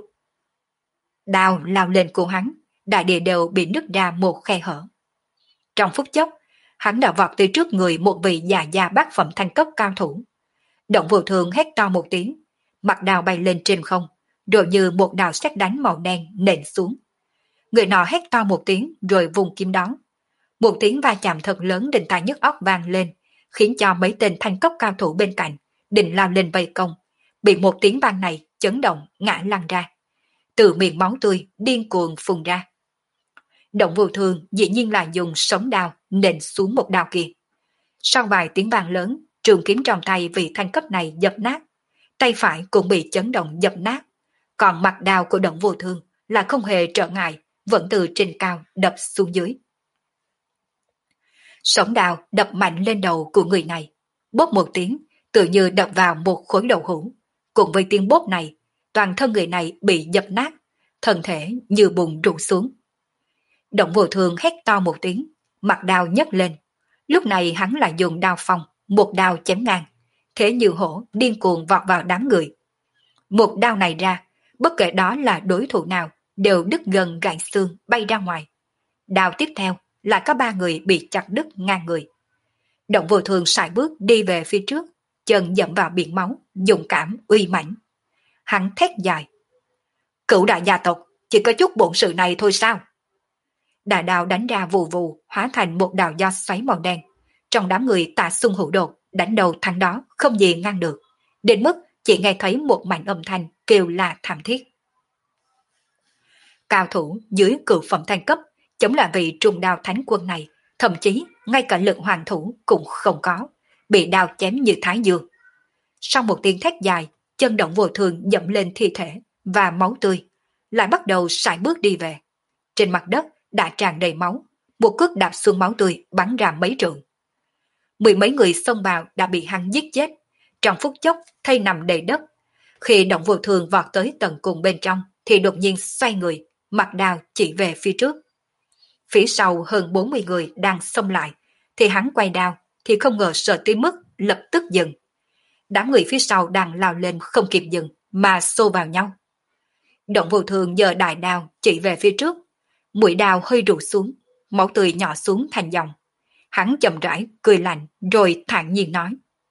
đao lao lên của hắn, đại địa đều bị nứt ra một khe hở. Trong phút chốc, hắn đã vọt tới trước người một vị già già bát phẩm thanh cấp cao thủ. Động Vô Thường hét to một tiếng, mặt đao bay lên trên không, rồi như một đạo sét đánh màu đen nện xuống. Người nọ hét to một tiếng rồi vùng kiếm đó. Một tiếng va chạm thật lớn đinh tai nhức óc vang lên, khiến cho mấy tên thanh cốc cao thủ bên cạnh định lao lên vây công, bị một tiếng vang này chấn động ngã lăn ra. Từ miệng máu tươi điên cuồng phun ra. Động Vô Thương dĩ nhiên là dùng sống đao nện xuống một đao kia. Sau vài tiếng vang lớn, trường kiếm trong tay vị thanh cấp này dập nát, tay phải cũng bị chấn động dập nát, còn mặt đao của Động Vô Thương là không hề trở ngại, vẫn từ trên cao đập xuống dưới. Sống đao đập mạnh lên đầu của người này, bốp một tiếng, tự như đập vào một khối đậu hũ. Cùng với tiếng bốp này, toàn thân người này bị dập nát, thân thể như bùn rụng xuống. Động Vô Thương hét to một tiếng, mặt đao nhấc lên. Lúc này hắn lại dùng đao phong, một đao chém ngang, thế như hổ điên cuồng vọt vào đám người. Một đao này ra, bất kể đó là đối thủ nào, đều đứt gần gãy xương bay ra ngoài. Đao tiếp theo là có ba người bị chặt đứt ngang người. Động Vô Thương sải bước đi về phía trước, chân dẫm vào biển máu, dũng cảm uy mãnh. Hắn thét dài: Cửu đại gia tộc, chỉ có chút bổn sự này thôi sao? Đại đao đánh ra vù vù, hóa thành một đạo do xoáy màu đen. Trong đám người Tạ Xung hữu đột, đánh đầu thắng đó, không gì ngăn được. Đến mức chỉ nghe thấy một mảnh âm thanh kêu là thảm thiết. Cao thủ dưới cửu phẩm thanh cấp, chống lại vị trung đao thánh quân này, thậm chí ngay cả lượng hoàng thủ cũng không có, bị đao chém như thái dương. Sau một tiếng thét dài, chân Động Vô Thương dẫm lên thi thể và máu tươi, lại bắt đầu sải bước đi về. Trên mặt đất đã tràn đầy máu, một cước đạp xuống máu tươi bắn ra mấy trượng. Mười mấy người xông vào đã bị hắn giết chết, trong phút chốc thây nằm đầy đất. Khi Động Vô Thương vọt tới tận cùng bên trong thì đột nhiên xoay người, mặt đao chỉ về phía trước. Phía sau hơn bốn mươi người đang xông lại, thì hắn quay đao thì không ngờ sợ tới mức lập tức dừng. Đám người phía sau đang lao lên không kịp dừng mà xô vào nhau. Động Vô Thương giơ đại đao chỉ về phía trước, mũi đao hơi rụt xuống, máu tươi nhỏ xuống thành dòng. Hắn chậm rãi cười lạnh rồi thản nhiên nói: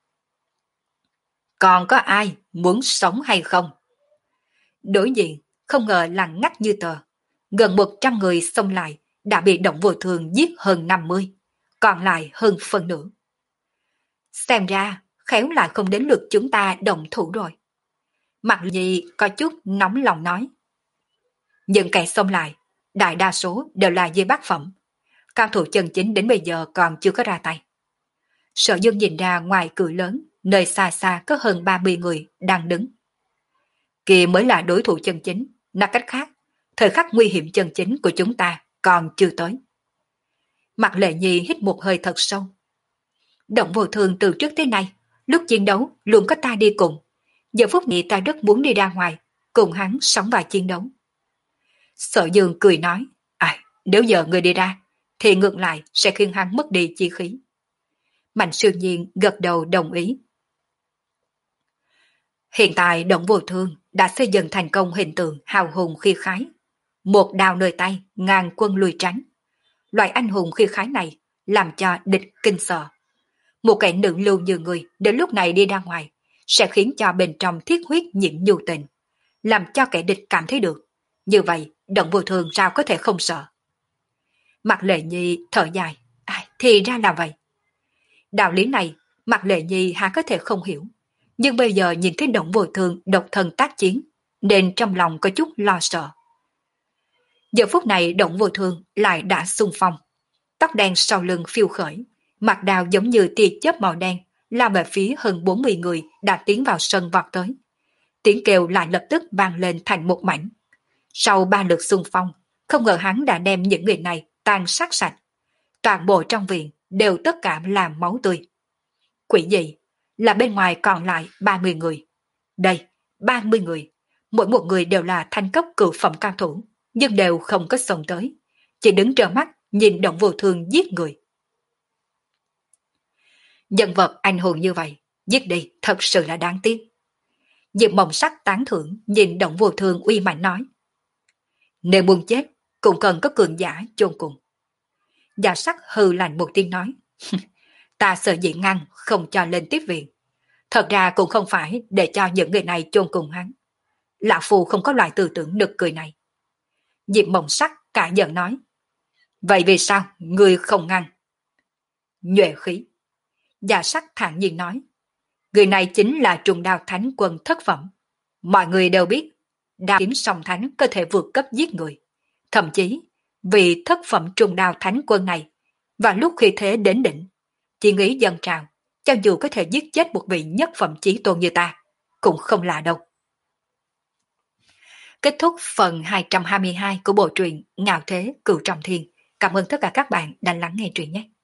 Còn có ai muốn sống hay không? Đối diện không ngờ lặng ngắt như tờ, gần một trăm người xông lại đã bị Động Vô Thương giết hơn năm mươi, còn lại hơn phân nửa. Xem ra khéo là không đến lượt chúng ta động thủ rồi. Mạc Nhi có chút nóng lòng nói. Những kẻ xông lại, đại đa số đều là dây bát phẩm. Cao thủ chân chính đến bây giờ còn chưa có ra tay. Sở Dương nhìn ra ngoài cửa lớn, nơi xa xa có hơn ba mươi người đang đứng. Kia mới là đối thủ chân chính, nói cách khác, thời khắc nguy hiểm chân chính của chúng ta còn chưa tới. Mạc Lệ Nhi hít một hơi thật sâu. Động Vô Thương từ trước tới nay, lúc chiến đấu luôn có ta đi cùng. Giờ phút này ta rất muốn đi ra ngoài, cùng hắn sống và chiến đấu. Sở Dương cười nói, à, nếu giờ người đi ra, thì ngược lại sẽ khiến hắn mất đi chi khí. Mạnh Siêu Nhiên gật đầu đồng ý. Hiện tại Động Vô Thương đã xây dựng thành công hình tượng hào hùng khí khái. Một đao nơi tay, ngàn quân lùi tránh. Loại anh hùng khí khái này làm cho địch kinh sợ. Một kẻ nữ lưu như người đến lúc này đi ra ngoài sẽ khiến cho bên trong thiết huyết nhiễm nhu tình, làm cho kẻ địch cảm thấy được. Như vậy, Động Vô Thương sao có thể không sợ? Mạc Lệ Nhi thở dài, à, thì ra là vậy. Đạo lý này, Mạc Lệ Nhi há có thể không hiểu. Nhưng bây giờ nhìn thấy Động Vô Thương độc thân tác chiến, nên trong lòng có chút lo sợ. Giờ phút này Động Vô Thương lại đã xung phong. Tóc đen sau lưng phiêu khởi, mặt đào giống như tia chớp màu đen, lao về phía hơn bốn mươi người đã tiến vào sân vọt tới. Tiếng kêu lại lập tức vang lên thành một mảnh. Sau ba lượt xung phong, không ngờ hắn đã đem những người này tàn sát sạch. Toàn bộ trong viện đều tất cả là máu tươi. Quỷ gì? Là bên ngoài còn lại ba mươi người. Đây, ba mươi người. Mỗi một người đều là thanh cấp cửu phẩm cao thủ, nhưng đều không có xông tới. Chỉ đứng trơ mắt nhìn Động Vô Thương giết người. Nhân vật anh hùng như vậy, giết đi thật sự là đáng tiếc. Diệp Mộng Sắc tán thưởng nhìn Động Vô Thương uy mạnh nói. Nếu muốn chết, cũng cần có cường giả chôn cùng. Giả Sắc hừ lạnh một tiếng nói. Ta sợ dĩ ngăn không cho lên tiếp viện. Thật ra cũng không phải để cho những người này chôn cùng hắn. Lão Phu không có loại tư tưởng nực cười này. Diệp Mộng Sắc cả giận nói. Vậy vì sao người không ngăn? Nhuệ khí. Gia sắc thản nhiên nói. Người này chính là trùng đao thánh quân thất phẩm. Mọi người đều biết, đao kiếm song thánh có thể vượt cấp giết người. Thậm chí, vì thất phẩm trùng đao thánh quân này, và lúc khi thế đến đỉnh, chỉ nghĩ dần trào, cho dù có thể giết chết một vị nhất phẩm chí tôn như ta, cũng không lạ đâu. Kết thúc phần hai trăm hai mươi hai của bộ truyện Ngạo Thế Cửu Trọng Thiên. Cảm ơn tất cả các bạn đã lắng nghe truyện nhé.